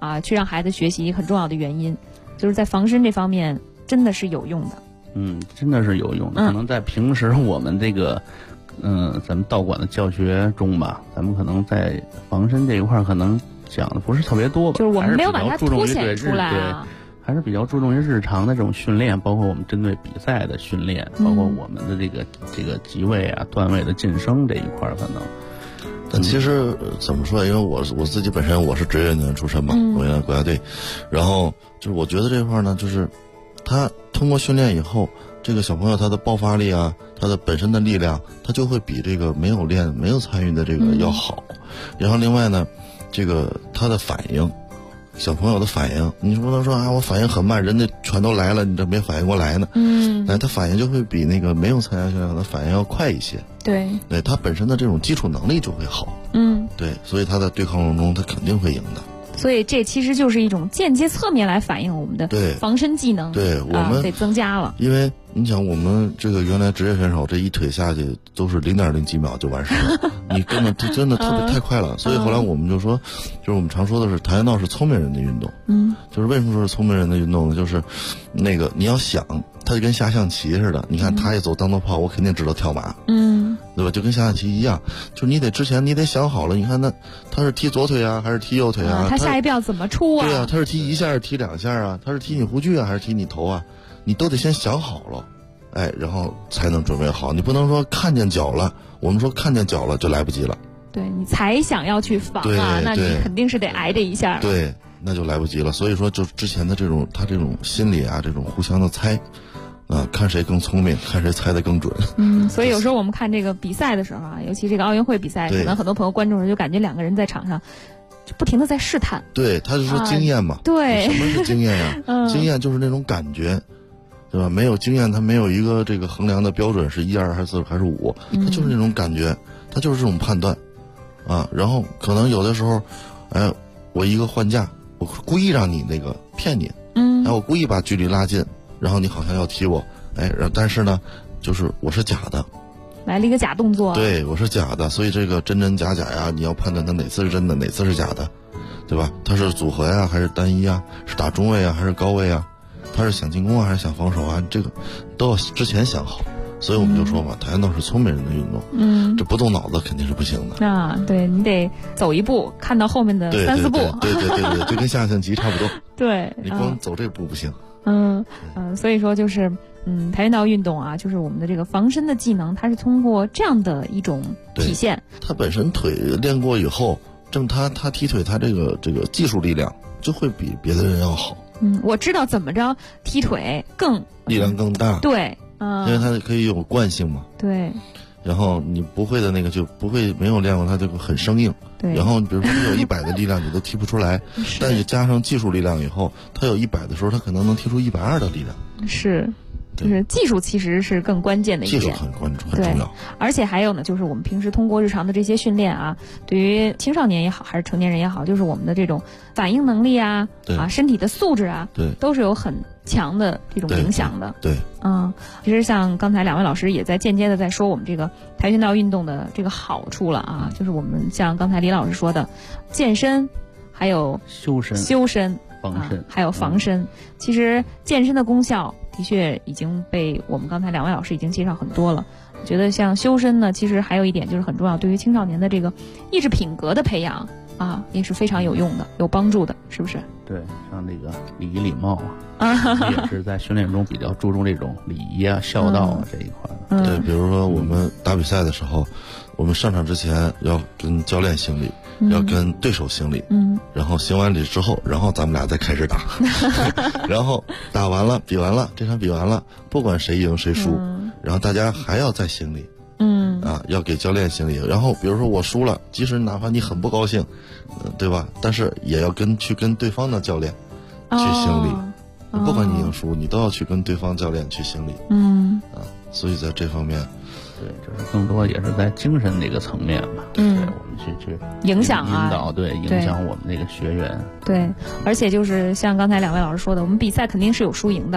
啊，去让孩子学习很重要的原因，就是在防身这方面真的是有用的。 真的是有用的。可能在平时我们这个，咱们道馆的教学中吧，咱们可能在防身这一块可能讲的不是特别多吧， 就是我们没有把它凸显出来啊。还是比较注重于日常的这种训练，包括我们针对比赛的训练，包括我们的这个级位啊、段位的晋升这一块可能。 但其实怎么说？因为我自己本身我是职业运动员出身嘛，我原来国家队，然后就是我觉得这块呢，就是他通过训练以后，这个小朋友他的爆发力啊，他的本身的力量，他就会比这个没有练、没有参与的这个要好。然后另外呢，这个他的反应。小朋友的反应，你不能说啊，我反应很慢，人家全都来了，你这没反应过来呢。他反应就会比那个没有参加训练可能反应要快一些。 对， 他本身的这种基础能力就会好。对，所以他在对抗中他肯定会赢的。 所以这其实就是一种间接侧面来反映我们的防身技能。 对，我们得增加了。 因为你想，我们这个原来职业选手这一腿下去都是0.0几秒就完事了，你根本就真的特别太快了。所以后来我们就说，就是我们常说的是跆拳道是聪明人的运动。就是为什么说是聪明人的运动呢？就是那个你要想，它就跟下象棋似的。你看他一走当头炮，我肯定知道跳马。对吧？就跟下象棋一样，就是你之前你得想好了。你看他是踢左腿啊，还是踢右腿啊？ 他下一步要怎么出啊？ 对啊，他是踢一下，还是踢2下啊？他是踢你护具啊，还是踢你头啊？你都得先想好了，然后才能准备好。你不能说看见脚了，我们说看见脚了就来不及了。 对，你才想要去防啊，那你肯定是得挨这一下。 对，那就来不及了。所以说，就之前的他这种心理啊，这种互相的猜。看谁更聪明，看谁猜得更准。 所以有时候我们看这个比赛的时候啊，尤其这个奥运会比赛，可能很多朋友观众时就感觉两个人在场上就不停的在试探。 对，他是说经验嘛。 对， 什么是经验呀？经验就是那种感觉，对吧？没有经验，他没有一个这个衡量的标准是1、2还是4还是5，他就是那种感觉，他就是这种判断啊。然后可能有的时候，我一个换架，我故意让你那个骗你，我故意把距离拉近。然后你好像要踢我，但是呢，就是我是假的， 来了一个假动作。 对，我是假的，所以这个真真假假呀，你要判断它哪次是真的，哪次是假的，对吧？它是组合呀，还是单一啊？是打中位啊，还是高位啊？它是想进攻啊，还是想防守啊？这个都要之前想好。所以我们就说嘛，跆拳道是聪明人的运动。这不动脑子肯定是不行的啊。对，你得走一步，看到后面的3、4步。 对，就跟下象棋差不多。 对， 你光走这步不行。 所以说就是跆拳道运动啊，就是我们的这个防身的技能，它是通过这样的一种体现。 他本身腿练过以后，他踢腿，他这个技术力量就会比别的人要好。 我知道怎么着踢腿力量更大。 对， 因为它可以有惯性嘛。 对。 然后你不会的那个就不会，没有练过它就很生硬。 对。 然后比如说你有100的力量，你都踢不出来，但是加上技术力量以后，他有100的时候，他可能能踢出120的力量。 是。就是技术其实是更关键的一点， 技术很重要。 而且还有呢，就是我们平时通过日常的这些训练啊，对于青少年也好，还是成年人也好，就是我们的这种反应能力啊，身体的素质啊，都是有很强的这种影响的。 对， 其实像刚才2位老师也在间接的在说我们这个跆拳道运动的这个好处了啊，就是我们像刚才李老师说的，健身，还有修身。防身， 还有防身。其实健身的功效的确已经被我们刚才2位老师已经介绍很多了。我觉得像修身呢，其实还有一点就是很重要，对于青少年的这个意志品格的培养啊，也是非常有用的、有帮助的，是不是？ 对，像这个礼仪礼貌也是在训练中比较注重这种礼仪啊、孝道啊这一块。 对，比如说我们打比赛的时候，我们上场之前要跟教练行礼。要跟对手行礼，然后行完礼之后，然后咱们俩再开始打，然后打完了，比完了，这场比完了，不管谁赢谁输，然后大家还要再行礼，要给教练行礼。然后比如说我输了，即使哪怕你很不高兴，对吧？但是也要去跟对方的教练去行礼，不管你赢输，你都要去跟对方教练去行礼，所以在这方面。 对，就是更多也是在精神这个层面吧。我们去影响啊， 引导，影响我们这个学员。 对，而且就是像刚才2位老师说的，我们比赛肯定是有输赢的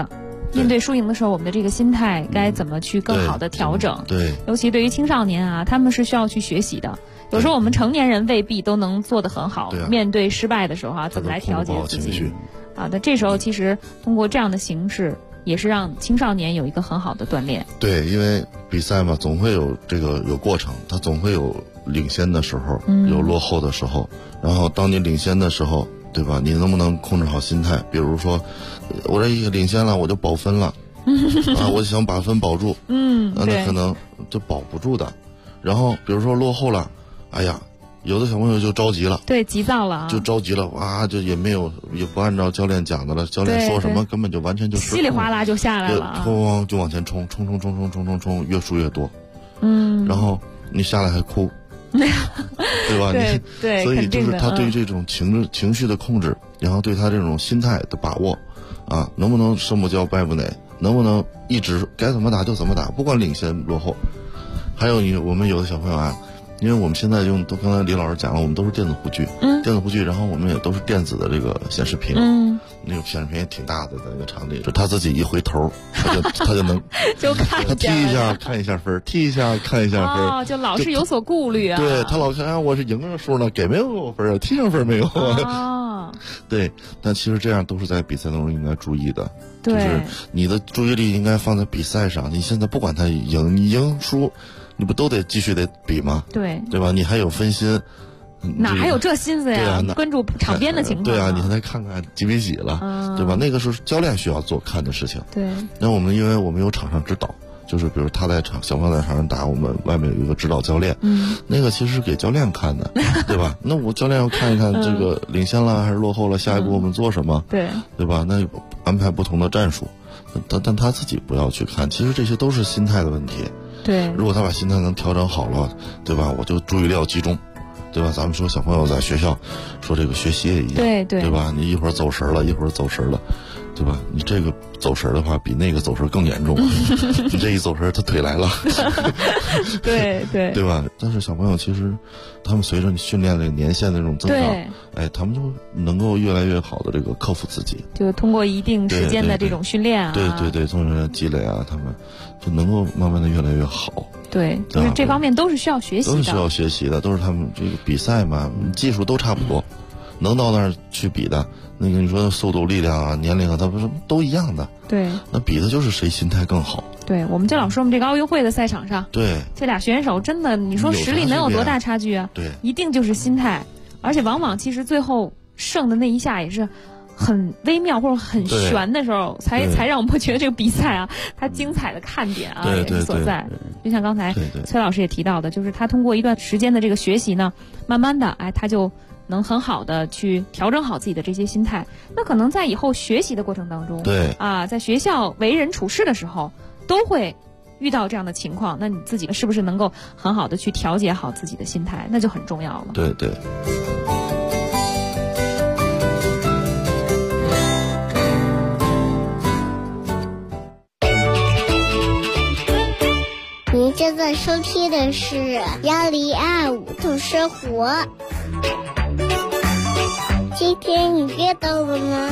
面对输赢的时候，我们的这个心态该怎么去更好的调整？ 对， 尤其对于青少年啊，他们是需要去学习的。有时候我们成年人未必都能做得很好，面对失败的时候啊，怎么来调节自己？啊，那这时候其实通过这样的形式，也是让青少年有一个很好的锻炼。 对，因为比赛嘛，总会有有过程，它总会有领先的时候，有落后的时候。然后当你领先的时候，对吧？你能不能控制好心态？比如说，我这一领先了，我就保分了，啊，我想把分保住，那可能就保不住的。然后比如说落后了，哎呀，有的小朋友就着急了， 对，急躁了， 就着急了，哇，就也不按照教练讲的了，教练说什么根本就完全就稀里哗啦就下来了， 冲就往前冲，越输越多，然后你下来还哭。对吧？ 对， 所以就是他对这种情绪的控制，然后对他这种心态的把握，啊，能不能胜不骄败不馁，能不能一直该怎么打就怎么打，不管领先落后。还有我们有的小朋友啊，因为我们现在刚才李老师讲了，我们都是电子护具，电子护具，然后我们也都是电子的这个显示屏，那个显示屏也挺大的，在那个场地，就他自己一回头，他就能就看， 他踢一下看一下分，踢一下看一下分， 哦，就老是有所顾虑啊。 对，他老看我是赢着数呢，给没有我分啊，踢上分没有啊？对，但其实这样都是在比赛当中应该注意的，就是你的注意力应该放在比赛上。你现在不管他你赢输，你不都得继续得比吗？对吧？你还有分心。 哪还有这心思呀？关注场边的情况。 对啊，你还得看看几比几了，对吧？那个是教练需要看的事情。 对。 那因为我们有场上指导，就是比如他在小朋友在场上打，我们外面有一个指导教练，那个其实是给教练看的，对吧？那我教练要看一看这个领先了还是落后了，下一步我们做什么，对吧？那安排不同的战术，但他自己不要去看，其实这些都是心态的问题。 对。 如果他把心态能调整好了，对吧？我就注意力要集中。对吧？咱们说小朋友在学校，说这个学习也一样，对吧？你一会儿走神了，一会儿走神了，对吧？你这个走神的话，比那个走神更严重。你这一走神，他腿来了。对吧？但是小朋友其实，他们随着你训练的年限的这种增长，哎，他们就能够越来越好的这个克服自己。 就通过一定时间的这种训练啊， 对，从这积累啊，他们就能够慢慢的越来越好。 对，就是这方面都是需要学习的， 都是需要学习的，都是他们这个比赛嘛，技术都差不多，能到那儿去比的，那个你说速度、力量啊、年龄啊，它不是都一样的？ 对， 那比的就是谁心态更好。 对，我们就老说我们这个奥运会的赛场上， 对， 这俩选手真的，你说实力能有多大差距啊？ 对， 一定就是心态，而且往往其实最后胜的那一下也是很微妙或者很悬的时候，才让我们会觉得这个比赛啊，它精彩的看点啊也是所在。就像刚才崔老师也提到的，就是他通过一段时间的这个学习呢，慢慢的，哎，他就能很好的去调整好自己的这些心态。那可能在以后学习的过程当中，在学校为人处事的时候，都会遇到这样的情况。那你自己是不是能够很好的去调节好自己的心态，那就很重要了。 对。 您正在收听的是102.5度生活。今天你阅到了吗？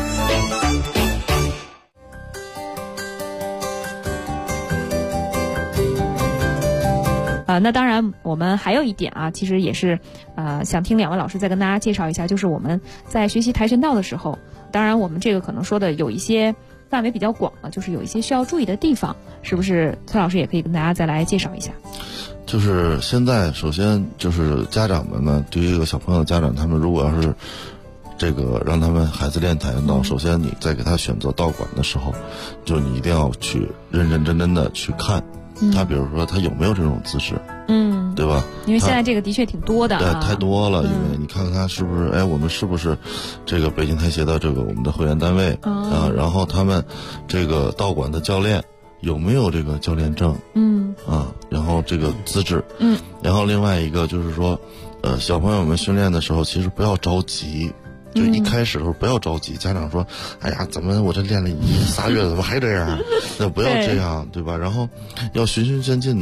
那当然我们还有一点啊，其实也是想听两位老师再跟大家介绍一下，就是我们在学习跆拳道的时候，当然我们这个可能说的有一些范围比较广了，就是有一些需要注意的地方，是不是崔老师也可以跟大家再来介绍一下？ 就是现在首先就是家长们呢，对于一个小朋友的家长，他们如果要是这个让他们孩子练跆拳道，首先你在给他选择道馆的时候，就你一定要去认认真真的去看他，比如说他有没有这种姿势，对吧？ 因为现在这个的确挺多的， 对，太多了。因为你看看他是不是，我们是不是这个北京跆协的这个我们的会员单位啊？然后他们这个道馆的教练有没有这个教练证？然后这个资质，然后另外一个就是说，小朋友们训练的时候，其实不要着急。就一开始的时候不要着急，家长说：“哎呀，怎么我这练了1、3月了，怎么还这样？”那不要这样，对吧？然后要循序渐进的，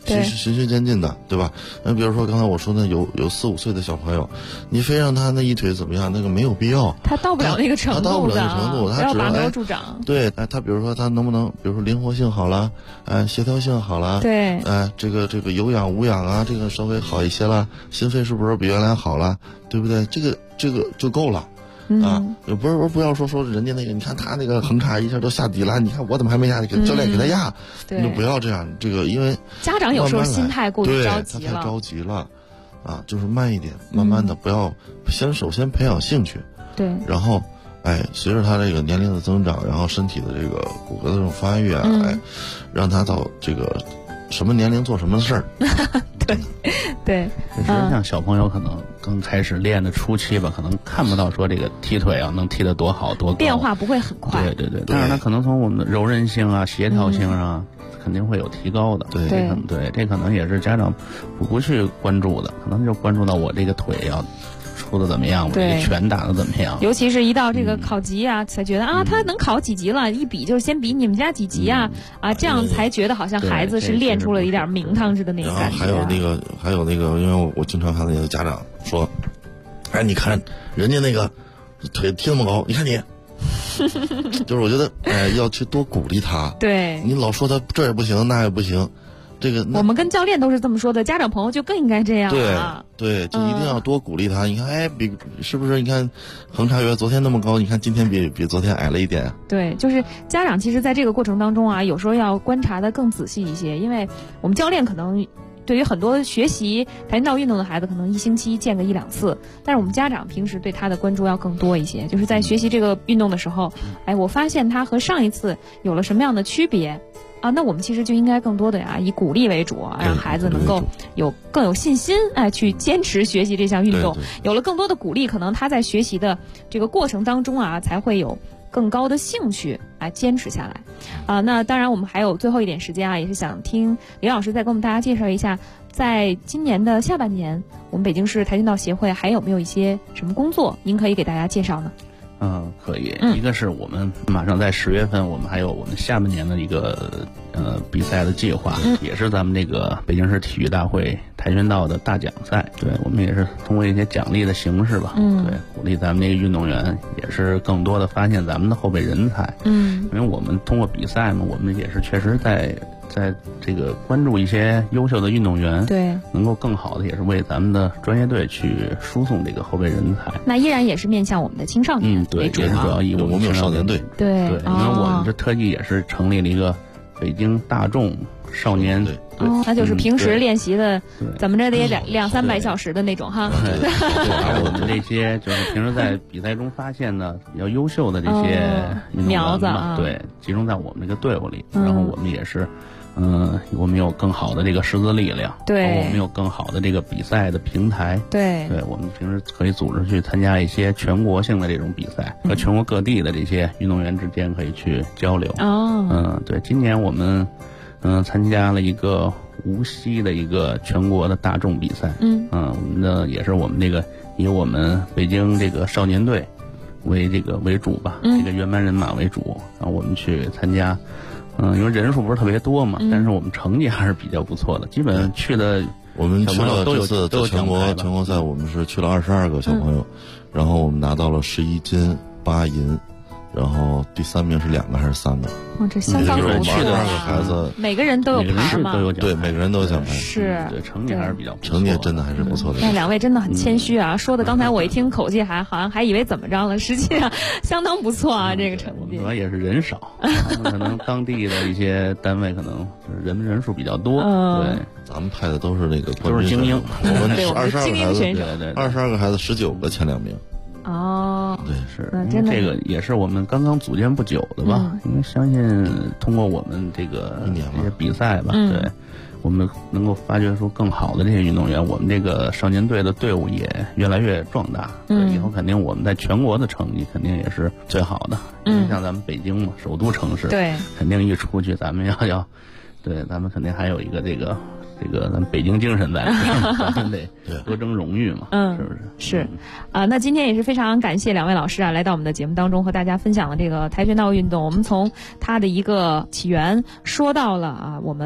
循序渐进的，对吧？比如说刚才我说的有4、5岁的小朋友，你非让他那一腿怎么样，那个没有必要。 他到不了那个程度的， 他到不了那个程度，他要拔苗助长。 对，他比如说他能不能，比如说灵活性好了，协调性好了， 对， 这个有氧无氧啊，这个稍微好一些了，心肺是不是比原来好了，对不对？这个就够了。不要说人家那个，你看他那个横插一下都下底了，你看我怎么还没下？给教练给他压，你就不要这样。这个因为家长有时候心态过于着急了， 他太着急了，就是慢一点，慢慢的不要首先培养兴趣， 对， 然后随着他这个年龄的增长，然后身体的这个骨骼的这种发育啊，让他到这个什么年龄做什么事儿。 对， 其实像小朋友可能刚开始练的初期吧，可能看不到说这个踢腿能踢得多好多高， 变化不会很快。 对，但是他可能从我们的柔韧性啊、协调性啊，肯定会有提高的。 对， 这可能也是家长不去关注的，可能就关注到我这个腿要出的怎么样，我这个拳打的怎么样。 尤其是一到这个考级啊，才觉得他能考几级了，一比就是先比你们家几级啊，这样才觉得好像孩子是练出了一点名堂似的那个感觉。 还有那个，因为我经常看那个家长说，你看人家那个腿踢那么高，你看你。就是我觉得要去多鼓励他。 对， 你老说他这也不行那也不行， 我们跟教练都是这么说的，家长朋友就更应该这样了。 对，就一定要多鼓励他。你看，是不是？你看横插跃昨天那么高，你看今天比昨天矮了一点。 对，就是家长其实在这个过程当中啊，有时候要观察的更仔细一些，因为我们教练可能对于很多学习跆拳道运动的孩子，可能1星期见个1、2次，但是我们家长平时对他的关注要更多一些，就是在学习这个运动的时候，我发现他和上一次有了什么样的区别。那我们其实就应该更多的以鼓励为主，让孩子能够更有信心，去坚持学习这项运动。有了更多的鼓励，可能他在学习的这个过程当中才会有更高的兴趣坚持下来。那当然我们还有最后一点时间也是想听李老师再给我们大家介绍一下，在今年的下半年，我们北京市跆拳道协会还有没有一些什么工作，您可以给大家介绍呢？ 可以。一个是我们马上在10月份，我们还有我们下半年的一个比赛的计划，也是咱们这个北京市体育大会跆拳道的大奖赛。对，我们也是通过一些奖励的形式吧，对，鼓励咱们这个运动员，也是更多的发现咱们的后备人才。因为我们通过比赛嘛，我们也是确实在这个关注一些优秀的运动员， 对， 能够更好的也是为咱们的专业队去输送这个后备人才。 那依然也是面向我们的青少年对，也是主要以我们有少年队。 对， 因为我们这特技也是成立了一个北京大众少年队。 那就是平时练习的，怎么着得200-300小时的那种哈。 对，把我们这些就是平时在比赛中发现的比较优秀的这些运动员苗子对，集中在我们这个队伍里，然后我们也是。我们有更好的这个师资力量， 对， 我们有更好的这个比赛的平台， 对， 我们平时可以组织去参加一些全国性的这种比赛，和全国各地的这些运动员之间可以去交流。对，今年我们参加了一个无锡的一个全国的大众比赛，我们的也是我们这个以我们北京这个少年队为主吧，这个原班人马为主，然后我们去参加。因为人数不是特别多嘛，但是我们成绩还是比较不错的，基本上去的我们去了这次的全国赛，我们是去了22个小朋友，然后我们拿到了11金8银，然后第3名是2个还是3个？ 这相当不错。 去的2个孩子， 每个人都有牌嘛？ 对，每个人都有奖牌。 是， 对，成绩还是比较不错， 成绩真的还是不错的。 那2位真的很谦虚啊，说的刚才我一听口气好像还以为怎么着了，实际上相当不错啊，这个成绩。 主要也是人少，可能当地的一些单位可能人数比较多。对， 咱们派的都是那个都是精英， 我们22个孩子 ，22 个孩子19个前2名。 对，是这个也是我们刚刚组建不久的吧？因为相信通过我们这个这些比赛吧，对，我们能够发掘出更好的这些运动员，我们这个少年队的队伍也越来越壮大。以后肯定我们在全国的成绩肯定也是最好的。因为像咱们北京嘛，首都城市， 对， 肯定一出去咱们要，对，咱们肯定还有一个这个咱北京精神在，咱们得多争荣誉嘛，是不是？ 是那今天也是非常感谢2位老师来到我们的节目当中，和大家分享了这个跆拳道运动。我们从它的一个起源说到了我们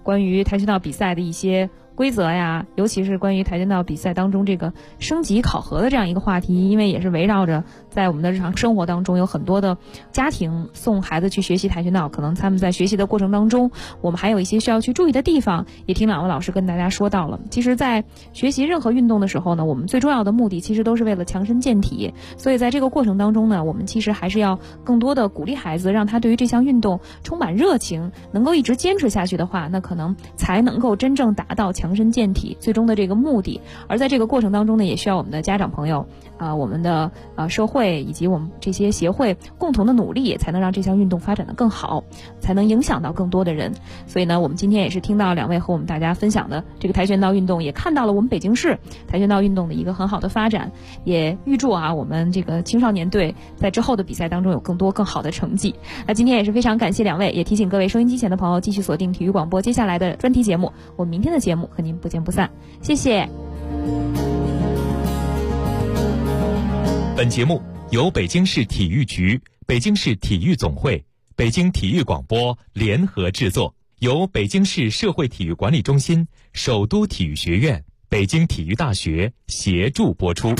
关于跆拳道比赛的一些规则呀，尤其是关于跆拳道比赛当中这个升级考核的这样一个话题，因为也是围绕着在我们的日常生活当中有很多的家庭送孩子去学习跆拳道，可能他们在学习的过程当中，我们还有一些需要去注意的地方，也听两位老师跟大家说到了。其实在学习任何运动的时候呢，我们最重要的目的其实都是为了强身健体，所以在这个过程当中呢，我们其实还是要更多的鼓励孩子，让他对于这项运动充满热情，能够一直坚持下去的话，那可能才能够真正达到强身健体最终的这个目的。而在这个过程当中呢，也需要我们的家长朋友我们的社会以及我们这些协会共同的努力，才能让这项运动发展得更好，才能影响到更多的人。所以呢，我们今天也是听到两位和我们大家分享的这个跆拳道运动，也看到了我们北京市跆拳道运动的一个很好的发展，也预祝我们这个青少年队在之后的比赛当中有更多更好的成绩。那今天也是非常感谢两位，也提醒各位收音机前的朋友继续锁定体育广播接下来的专题节目，我们明天的节目和您不见不散，谢谢。 本节目由北京市体育局、北京市体育总会、北京体育广播联合制作，由北京市社会体育管理中心、首都体育学院、北京体育大学协助播出。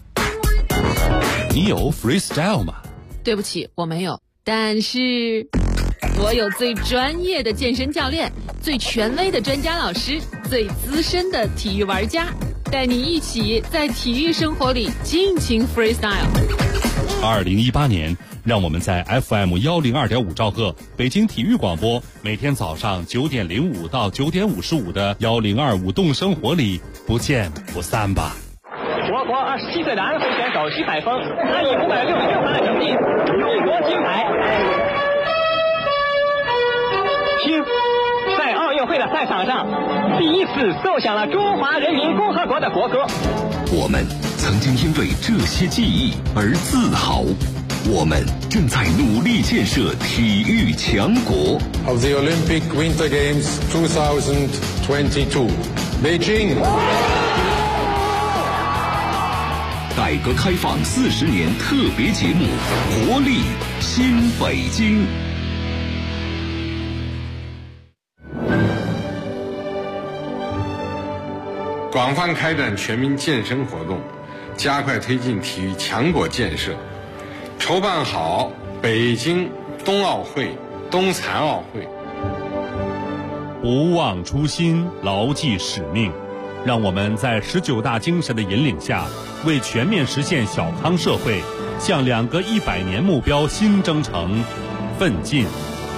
你有 freestyle 吗？ 对不起，我没有，但是我有最专业的健身教练，最权威的专家老师，最资深的体育玩家，带你一起在体育生活里尽情 freestyle。 2018年，让我们在 FM102.5兆赫北京体育广播，每天早上9点05到9点55的102舞动生活里不见不散吧。 我国27岁的安徽选手徐海峰，他以566分的成绩勇夺金牌。听，在奥运会的赛场上，第一次奏响了中华人民共和国的国歌。 我们曾经因为这些记忆而自豪，我们正在努力建设体育强国。 Of the Olympic Winter Games 2022, Beijing。 改革开放40年特别节目，活力新北京。 广泛开展全民健身活动，加快推进体育强国建设，筹办好北京冬奥会、冬残奥会。 不忘初心，牢记使命，让我们在19大精神的引领下，为全面实现小康社会，向2个100年目标新征程奋进。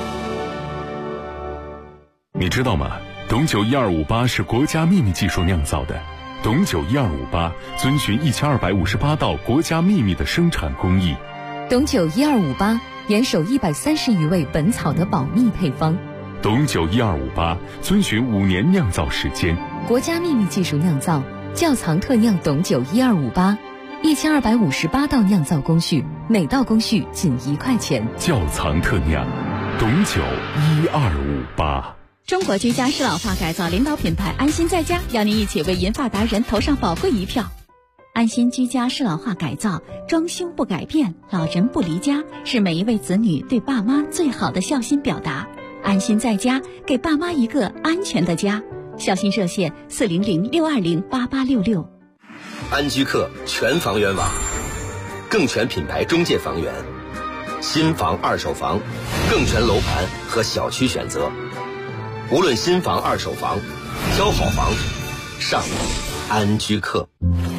你知道吗？董酒12588是国家秘密技术酿造的。董酒12588遵循1258道国家秘密的生产工艺。 董酒1258严守130余味本草的保密配方。 董酒12588遵循5年酿造时间。 国家秘密技术酿造，窖藏特酿董酒1258，1258道酿造工序，每道工序仅1块钱。 窖藏特酿，董酒1258。 中国居家适老化改造领导品牌安心在家，邀您一起为银发达人投上宝贵一票。安心居家适老化改造，装修不改变，老人不离家，是每一位子女对爸妈最好的孝心表达。安心在家，给爸妈一个安全的家。孝心热线400-620-8866。 安居客全房源网，更全品牌中介房源，新房二手房，更全楼盘和小区选择。无论新房二手房，挑好房上安居客。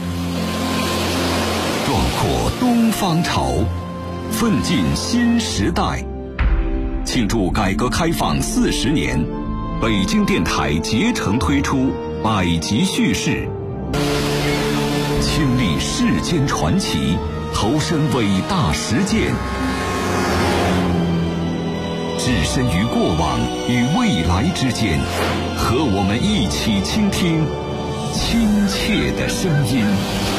壮阔东方潮，奋进新时代。庆祝改革开放40年，北京电台竭诚推出百集叙事，倾历世间传奇，投身伟大实践，置身于过往与未来之间，和我们一起倾听亲切的声音。